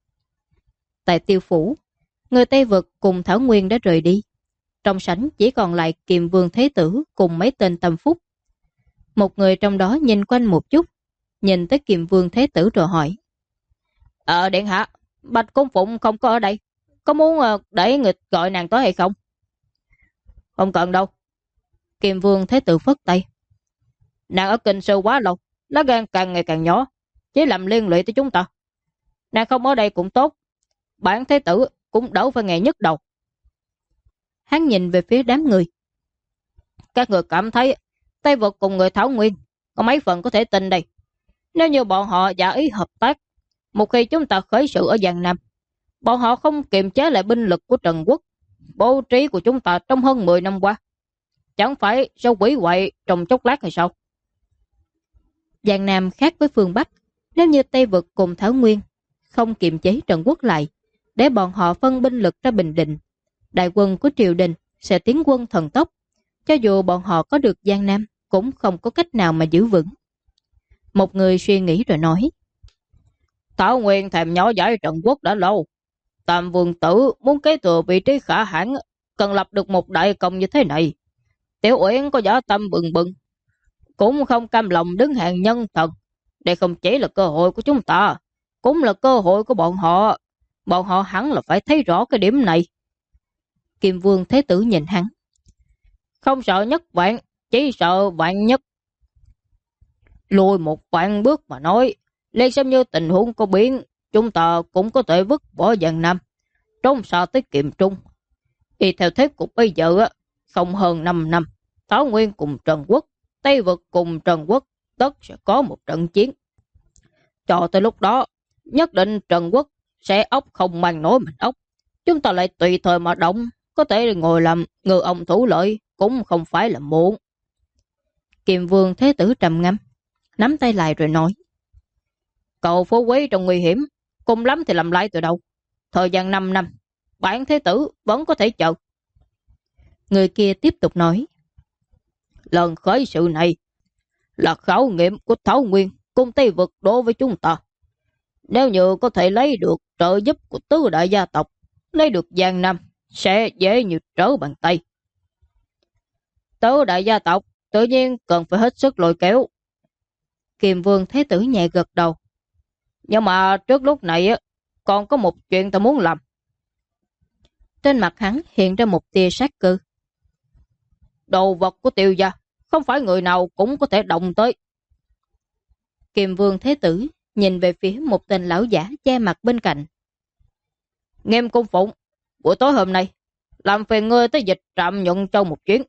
Speaker 1: Tại Tiêu phủ, người Tây Vực cùng Thảo Nguyên đã rời đi. Trong sảnh chỉ còn lại Kiềm Vương Thế tử cùng mấy tên tâm phúc. Một người trong đó nhìn quanh một chút, nhìn tới Kiềm Vương Thế tử rồi hỏi. Điện hạ, Bạch Cung Phụng không có ở đây, có muốn để người gọi nàng tới hay không? Không cần đâu. Kiềm Vương Thế tử phất tay. Nàng ở kinh sư quá lâu, lá gan càng ngày càng nhỏ, chỉ làm liên lụy tới chúng ta. Nàng không ở đây cũng tốt, bản Thế tử cũng đỡ phải ngày nhức đầu. Hắn nhìn về phía đám người. Các người cảm thấy Tây Vực cùng người Thảo Nguyên có mấy phần có thể tin đây? Nếu như bọn họ giả ý hợp tác, một khi chúng ta khởi sự ở Giang Nam, bọn họ không kiềm chế lại binh lực của Trần Quốc, bố trí của chúng ta trong hơn 10 năm qua, chẳng phải sẽ quỷ hoại trong chốc lát hay sao? Giang Nam khác với phương Bắc, nếu như Tây Vực cùng Thảo Nguyên không kiềm chế Trần Quốc lại, để bọn họ phân binh lực ra Bình Định, đại quân của triều đình sẽ tiến quân thần tốc. Cho dù bọn họ có được Giang Nam, cũng không có cách nào mà giữ vững. Một người suy nghĩ rồi nói. Thảo Nguyên thèm nhỏ giải Trần Quốc đã lâu. Tam Vương Tử muốn kế thừa vị trí khả hãn, cần lập được một đại công như thế này. Tiểu Uyển có giả tâm bừng bừng, cũng không cam lòng đứng hàng nhân thần. Đây không chỉ là cơ hội của chúng ta, cũng là cơ hội của bọn họ. Bọn họ hẳn là phải thấy rõ cái điểm này. Kim Vương Thế tử nhìn hắn. Không sợ nhất vạn, chỉ sợ vạn nhất. Lùi một vạn bước mà nói, liền xem như tình huống có biến, chúng ta cũng có thể vứt bỏ Giang Nam, trốn xa tới Kiệm Trung. Y theo thế cục bây giờ, không hơn 5 năm, Thảo Nguyên cùng Trần Quốc, Tây Vực cùng Trần Quốc, tất sẽ có một trận chiến. Cho tới lúc đó, nhất định Trần Quốc Xe ốc không mang nổi mình ốc. Chúng ta lại tùy thời mà động. Có thể ngồi làm ngư ông thủ lợi cũng không phải là muộn. Kiềm Vương Thế Tử trầm ngâm, nắm tay lại rồi nói. Cậu phú quý trong nguy hiểm, cùng lắm thì làm lại từ đầu. Thời gian 5 năm, bản Thế Tử vẫn có thể chờ. Người kia tiếp tục nói. Lần khởi sự này là khảo nghiệm của Thảo Nguyên cùng Tây Vực đối với chúng ta. Nếu như có thể lấy được trợ giúp của tứ đại gia tộc, lấy được Giang Nam, sẽ dễ như trở bàn tay. Tứ đại gia tộc tự nhiên cần phải hết sức lôi kéo. Kiềm Vương Thế Tử nhẹ gật đầu. Nhưng mà trước lúc này còn có một chuyện ta muốn làm. Trên mặt hắn hiện ra một tia sát cơ. Đồ vật của Tiêu gia không phải người nào cũng có thể động tới. Kiềm Vương Thế Tử nhìn về phía một tên lão giả che mặt bên cạnh. Nghiêm Cung Phụng, buổi tối hôm nay làm phiền ngươi tới Dịch Trạm Nhuận Châu một chuyến.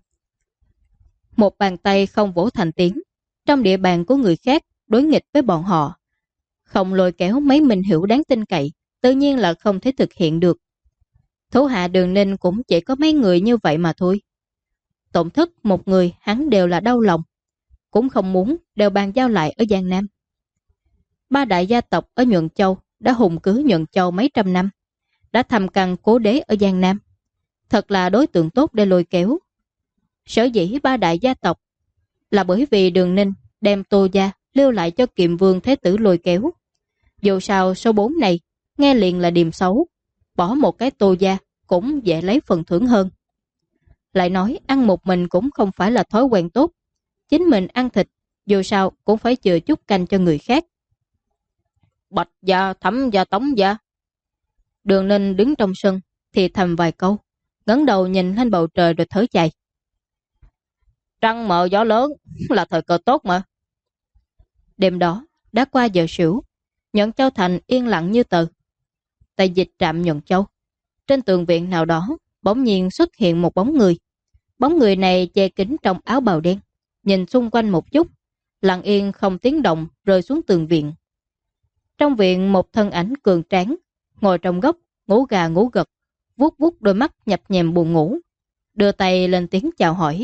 Speaker 1: Một bàn tay không vỗ thành tiếng. Trong địa bàn của người khác đối nghịch với bọn họ, không lôi kéo mấy minh hữu đáng tin cậy, tự nhiên là không thể thực hiện được. Thủ hạ Đường Ninh cũng chỉ có mấy người như vậy mà thôi. Tổn thất một người hắn đều là đau lòng, cũng không muốn đều bàn giao lại ở Giang Nam. Ba đại gia tộc ở Nhuận Châu đã hùng cứ Nhuận Châu mấy trăm năm, đã thầm căn cố đế ở Giang Nam, thật là đối tượng tốt để lôi kéo. Sở dĩ ba đại gia tộc là bởi vì Đường Ninh đem Tô gia lưu lại cho Kiệm Vương Thế Tử lôi kéo. Dù sao số 4 này nghe liền là điềm xấu, bỏ một cái Tô gia cũng dễ lấy phần thưởng hơn. Lại nói ăn một mình cũng không phải là thói quen tốt, chính mình ăn thịt dù sao cũng phải chừa chút canh cho người khác. Bạch gia, Thẩm gia, Tống gia. Đường Ninh đứng trong sân thì thầm vài câu, ngẩng đầu nhìn lên bầu trời rồi thở dài. Trăng mờ gió lớn là thời cơ tốt mà. Đêm đó đã qua giờ sửu, Nhuận Châu thành yên lặng như tờ. Tại Dịch Trạm Nhuận Châu, trên tường viện nào đó bỗng nhiên xuất hiện một bóng người. Bóng người này che kín trong áo bào đen, nhìn xung quanh một chút, lặng yên không tiếng động rơi xuống tường viện. Trong viện một thân ảnh cường tráng ngồi trong góc, ngủ gà ngủ gật, vuốt vuốt đôi mắt nhập nhèm buồn ngủ, đưa tay lên tiếng chào hỏi.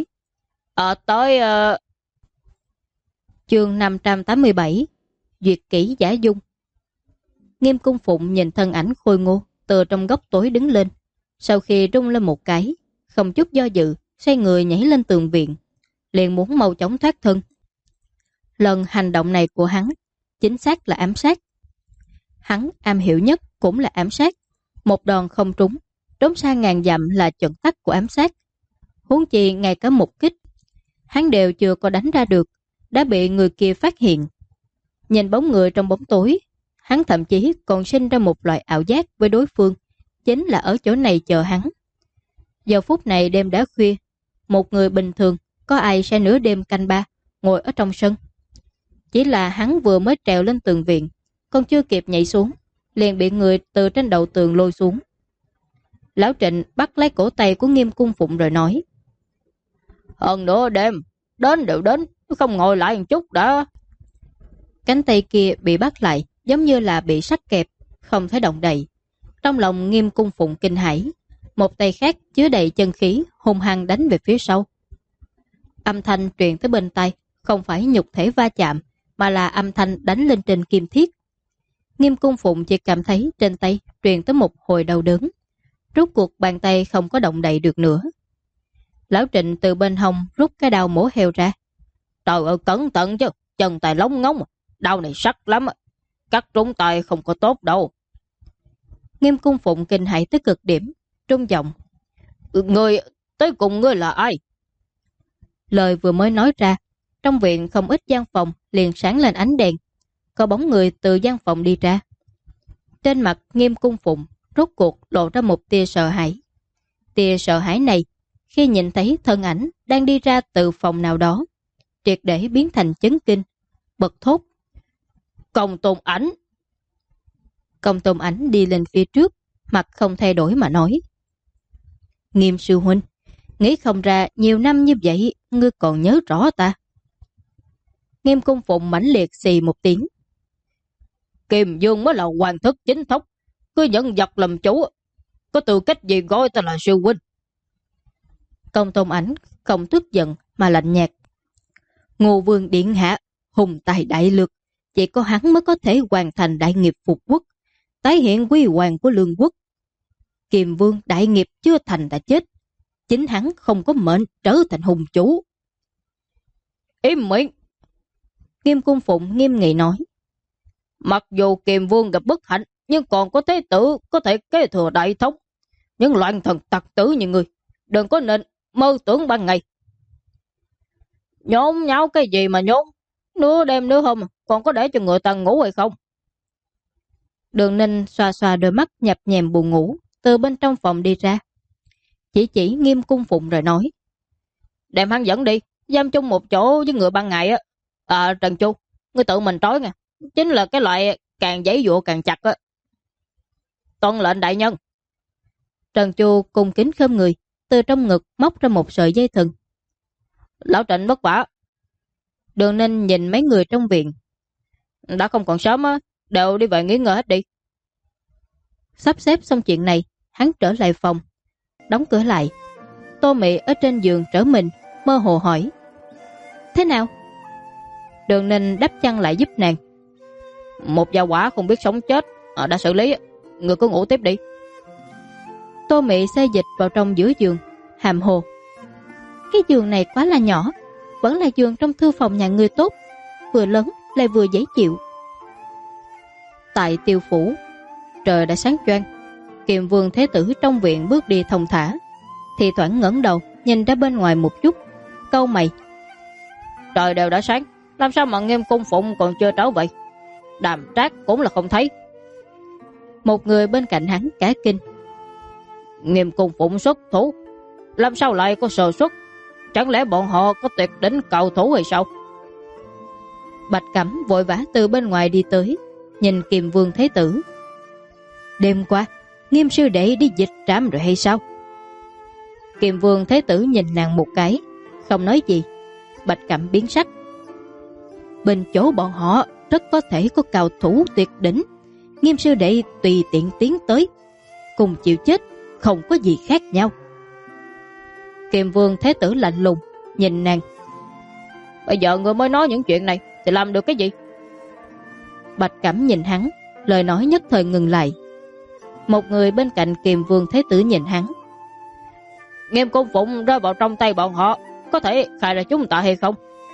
Speaker 1: Chương 587 Duyệt kỹ giả dung. Nghiêm Cung Phụng nhìn thân ảnh khôi ngô từ trong góc tối đứng lên, sau khi rung lên một cái, không chút do dự, xoay người nhảy lên tường viện, liền muốn mau chóng thoát thân. Lần hành động này của hắn chính xác là ám sát. Hắn am hiểu nhất cũng là ám sát. Một đòn không trúng, trốn xa ngàn dặm là chuẩn tắc của ám sát. Huống chi ngay cả một kích hắn đều chưa có đánh ra được, đã bị người kia phát hiện. Nhìn bóng người trong bóng tối, hắn thậm chí còn sinh ra một loại ảo giác với đối phương, chính là ở chỗ này chờ hắn. Giờ phút này đêm đã khuya, một người bình thường có ai sẽ nửa đêm canh ba ngồi ở trong sân. Chỉ là hắn vừa mới trèo lên tường viện, còn chưa kịp nhảy xuống, liền bị người từ trên đầu tường lôi xuống. Lão Trịnh bắt lấy cổ tay của Nghiêm Cung Phụng rồi nói. Hơn nửa đêm, đến đều đến, không ngồi lại một chút đã. Cánh tay kia bị bắt lại, giống như là bị sắt kẹp, không thể động đậy. Trong lòng Nghiêm Cung Phụng kinh hãi, một tay khác chứa đầy chân khí, hung hăng đánh về phía sau. Âm thanh truyền tới bên tai, không phải nhục thể va chạm, mà là âm thanh đánh lên trên kim thiết. Nghiêm Cung Phụng chỉ cảm thấy trên tay truyền tới một hồi đau đớn. Rốt cuộc bàn tay không có động đậy được nữa. Lão Trịnh từ bên hông rút cái đao mổ heo ra. Trời ơi, cẩn thận chứ, chân tay lóng ngóng, đau này sắc lắm, cắt trúng tay không có tốt đâu. Nghiêm Cung Phụng kinh hãi tới cực điểm, trung giọng. Ngươi, tới cùng ngươi là ai? Lời vừa mới nói ra, trong viện không ít gian phòng liền sáng lên ánh đèn. Có bóng người từ gian phòng đi ra. Trên mặt Nghiêm Cung Phụng rốt cuộc lộ ra một tia sợ hãi. Tia sợ hãi này, khi nhìn thấy thân ảnh đang đi ra từ phòng nào đó, triệt để biến thành chấn kinh, bật thốt. Công Tôn Ảnh! Công Tôn Ảnh đi lên phía trước, mặt không thay đổi mà nói. Nghiêm sư huynh, nghĩ không ra nhiều năm như vậy, ngươi còn nhớ rõ ta. Nghiêm Cung Phụng mãnh liệt xì một tiếng. Kim Dương mới là hoàng thất chính thống, cứ nhận vật làm chủ, có tư cách gì gọi ta là sư huynh? Công Tôn Ảnh không tức giận mà lạnh nhạt. Ngô Vương điện hạ hùng tài đại lược, chỉ có hắn mới có thể hoàn thành đại nghiệp phục quốc, tái hiện huy hoàng của lương quốc. Kiềm Vương đại nghiệp chưa thành đã chết, chính hắn không có mệnh trở thành hùng chủ. Im miệng! Nghiêm Cung Phụng nghiêm nghị nói. Mặc dù Kiềm Vương gặp bất hạnh, nhưng còn có thế tử có thể kế thừa đại thống. Những loạn thần tặc tử như người, đừng có nên mơ tưởng ban ngày. Nhốn nháo cái gì mà nhốn? Nửa đêm nửa hôm còn có để cho người ta ngủ hay không? Đường Ninh xoa xoa đôi mắt nhập nhèm buồn ngủ, từ bên trong phòng đi ra. Chỉ Nghiêm Cung Phụng rồi nói. Đem hắn dẫn đi, giam chung một chỗ với người ban ngày á. Trần Chu, ngươi tự mình trói nha. Chính là cái loại càng giãy giụa càng chặt á. Tuân lệnh đại nhân. Trần Chu cung kính khom người, từ trong ngực móc ra một sợi dây thừng. Lão Trịnh vất vả. Đường Ninh nhìn mấy người trong viện. Đã không còn sớm á, đều đi về nghỉ ngơi hết đi. Sắp xếp xong chuyện này, hắn trở lại phòng, đóng cửa lại. Tô Mị ở trên giường trở mình, mơ hồ hỏi. Thế nào? Đường Ninh đắp chăn lại giúp nàng. Một gia quả không biết sống chết, đã xử lý, người cứ ngủ tiếp đi. Tô Mị xê dịch vào trong giữa giường, hàm hồ. Cái giường này quá là nhỏ, vẫn là giường trong thư phòng nhà người tốt, vừa lớn lại vừa dễ chịu. Tại Tiêu phủ, trời đã sáng choang. Kiềm Vương thế tử trong viện bước đi thông thả, thì thoảng ngẩng đầu nhìn ra bên ngoài một chút, cau mày. Trời đều đã sáng, làm sao mà Nghiêm Cung Phụng còn chưa trở vậy? Đàm Trác cũng là không thấy. Một người bên cạnh hắn cả kinh. Nghiêm Cung Phụng xuất thủ, làm sao lại có sơ suất? Chẳng lẽ bọn họ có tuyệt đỉnh cầu thủ hay sao? Bạch Cẩm vội vã từ bên ngoài đi tới, nhìn Kiềm Vương thế tử. Đêm qua Nghiêm sư đệ đi dịch trảm rồi hay sao? Kiềm Vương thế tử nhìn nàng một cái, không nói gì. Bạch Cẩm biến sắc. Bên chỗ bọn họ rất có thể có cao thủ tuyệt đỉnh, Nghiêm sư đệ tùy tiện tiến tới, cùng chịu chết không có gì khác nhau. Kiềm Vương thế tử lạnh lùng nhìn nàng. Bây giờ người mới nói những chuyện này thì làm được cái gì? Bạch Cẩm nhìn hắn, lời nói nhất thời ngừng lại. Một người bên cạnh Kiềm Vương thế tử nhìn hắn. Nghiêm Cung Phụng rơi vào trong tay bọn họ, có thể khai ra chúng ta hay không?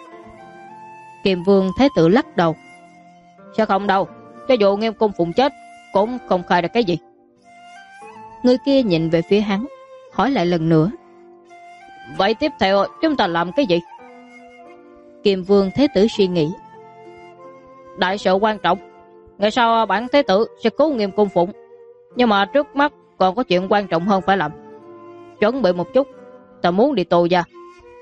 Speaker 1: Kiềm Vương thế tử lắc đầu. Sẽ không đâu, cho dù Nghiêm Cung Phụng chết cũng không khai ra cái gì. Người kia nhìn về phía hắn, hỏi lại lần nữa. Vậy tiếp theo chúng ta làm cái gì? Kiềm Vương thế tử suy nghĩ. Đại sự quan trọng, ngày sau bản thế tử sẽ cứu Nghiêm Cung Phụng, nhưng mà trước mắt còn có chuyện quan trọng hơn phải làm. Chuẩn bị một chút, ta muốn đi Tô gia.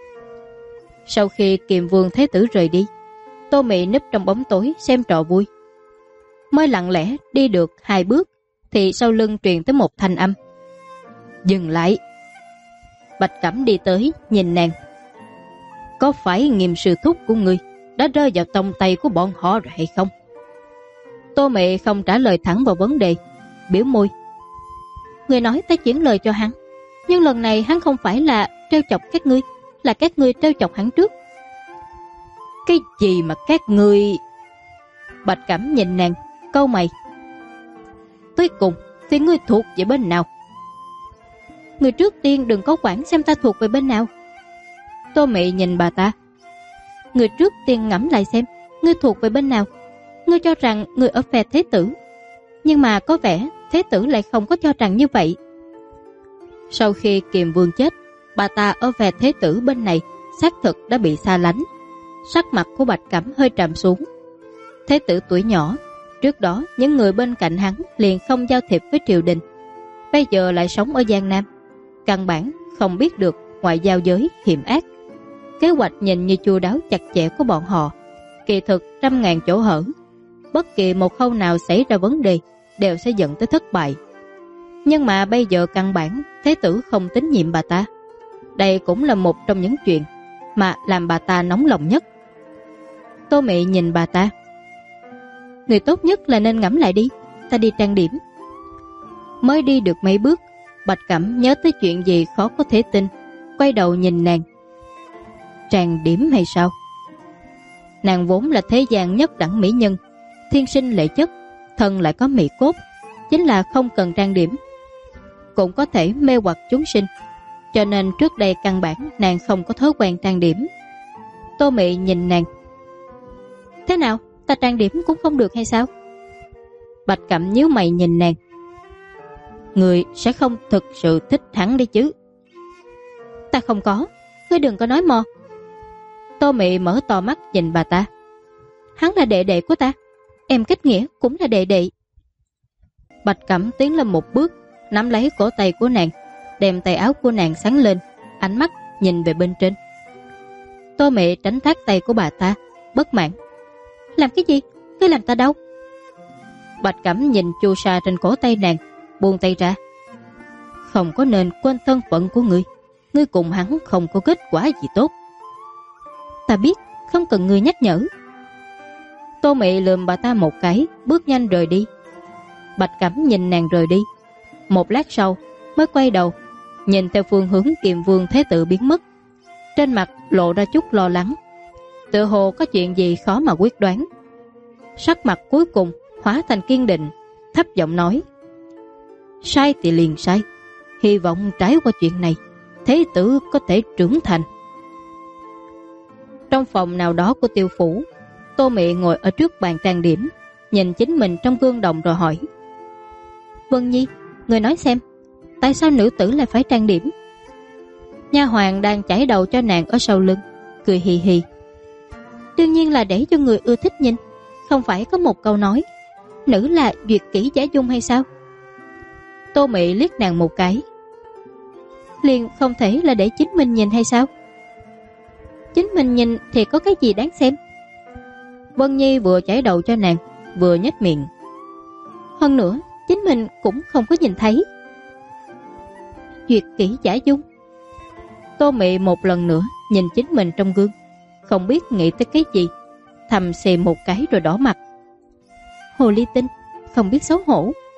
Speaker 1: Sau khi Kiềm Vương thế tử rời đi, Tô Mị núp trong bóng tối xem trò vui. Mới lặng lẽ đi được 2 bước thì sau lưng truyền tới một thanh âm. Dừng lại. Bạch Cẩm đi tới nhìn nàng. Có phải Nghiêm sư thúc của ngươi đã rơi vào tông tay của bọn họ rồi hay không? Tô Mị không trả lời thẳng vào vấn đề, biểu môi. Người nói ta chuyển lời cho hắn, nhưng lần này hắn không phải là trêu chọc các ngươi, là các ngươi trêu chọc hắn trước. Cái gì mà các ngươi? Bạch Cẩm nhìn nàng, cau mày. Cuối cùng thì ngươi thuộc về bên nào? Người trước tiên đừng có quản xem ta thuộc về bên nào. Tô Mị nhìn bà ta. Người trước tiên ngẫm lại xem ngươi thuộc về bên nào. Ngươi cho rằng ngươi ở phe thế tử, nhưng mà có vẻ thế tử lại không có cho rằng như vậy. Sau khi Kiềm Vương chết, bà ta ở phe thế tử bên này xác thực đã bị xa lánh. Sắc mặt của Bạch Cẩm hơi trầm xuống. Thế tử tuổi nhỏ, trước đó những người bên cạnh hắn liền không giao thiệp với triều đình, bây giờ lại sống ở Giang Nam, căn bản không biết được ngoại giao giới hiểm ác. Kế hoạch nhìn như chu đáo chặt chẽ của bọn họ, kỳ thực trăm ngàn chỗ hở. Bất kỳ một khâu nào xảy ra vấn đề đều sẽ dẫn tới thất bại. Nhưng mà bây giờ căn bản thế tử không tín nhiệm bà ta. Đây cũng là một trong những chuyện mà làm bà ta nóng lòng nhất. Tô Mị nhìn bà ta. Người tốt nhất là nên ngẫm lại đi, ta đi trang điểm. Mới đi được mấy bước, Bạch Cẩm nhớ tới chuyện gì khó có thể tin, quay đầu nhìn nàng. Trang điểm hay sao? Nàng vốn là thế gian nhất đẳng mỹ nhân, thiên sinh lệ chất, thân lại có mỹ cốt, chính là không cần trang điểm cũng có thể mê hoặc chúng sinh, cho nên trước đây căn bản nàng không có thói quen trang điểm. Tô Mị nhìn nàng. Thế nào, ta trang điểm cũng không được hay sao? Bạch Cẩm nhíu mày nhìn nàng. Người sẽ không thực sự thích hắn đi chứ? Ta không có, ngươi đừng có nói mò. Tô Mị mở to mắt nhìn bà ta. Hắn là đệ đệ của ta, em kết nghĩa cũng là đệ đệ. Bạch Cẩm tiến lên một bước, nắm lấy cổ tay của nàng, đem tay áo của nàng sáng lên, ánh mắt nhìn về bên trên. Tô Mị tránh thoát tay của bà ta, bất mãn. Làm cái gì? Ngươi làm ta đau. Bạch Cẩm nhìn chu sa trên cổ tay nàng, buông tay ra. Không có nên quên thân phận của ngươi, ngươi cùng hắn không có kết quả gì tốt. Ta biết, không cần ngươi nhắc nhở. Tô Mị lườm bà ta một cái, bước nhanh rời đi. Bạch Cẩm nhìn nàng rời đi, một lát sau mới quay đầu, nhìn theo phương hướng Kiềm Vương Thế Tử biến mất, trên mặt lộ ra chút lo lắng, tựa hồ có chuyện gì khó mà quyết đoán. Sắc mặt cuối cùng hóa thành kiên định, thấp giọng nói: sai thì liền sai, hy vọng trải qua chuyện này Thế Tử có thể trưởng thành. Trong phòng nào đó của Tiêu phủ, Tô Mị ngồi ở trước bàn trang điểm, nhìn chính mình trong gương đồng rồi hỏi: Vân Nhi, người nói xem, tại sao nữ tử lại phải trang điểm? Nha hoàn đang chải đầu cho nàng ở sau lưng, cười hì hì. Đương nhiên là để cho người ưa thích nhìn, không phải có một câu nói nữ là duyệt kỹ giả dung hay sao? Tô Mị liếc nàng một cái. Liền không thể là để chính mình nhìn hay sao? Chính mình nhìn thì có cái gì đáng xem? Vân Nhi vừa chải đầu cho nàng, vừa nhếch miệng. Hơn nữa, chính mình cũng không có nhìn thấy. Duyệt kỹ giả dung. Tô Mị một lần nữa nhìn chính mình trong gương, không biết nghĩ tới cái gì, thầm xì một cái rồi đỏ mặt. Hồ ly tinh, không biết xấu hổ.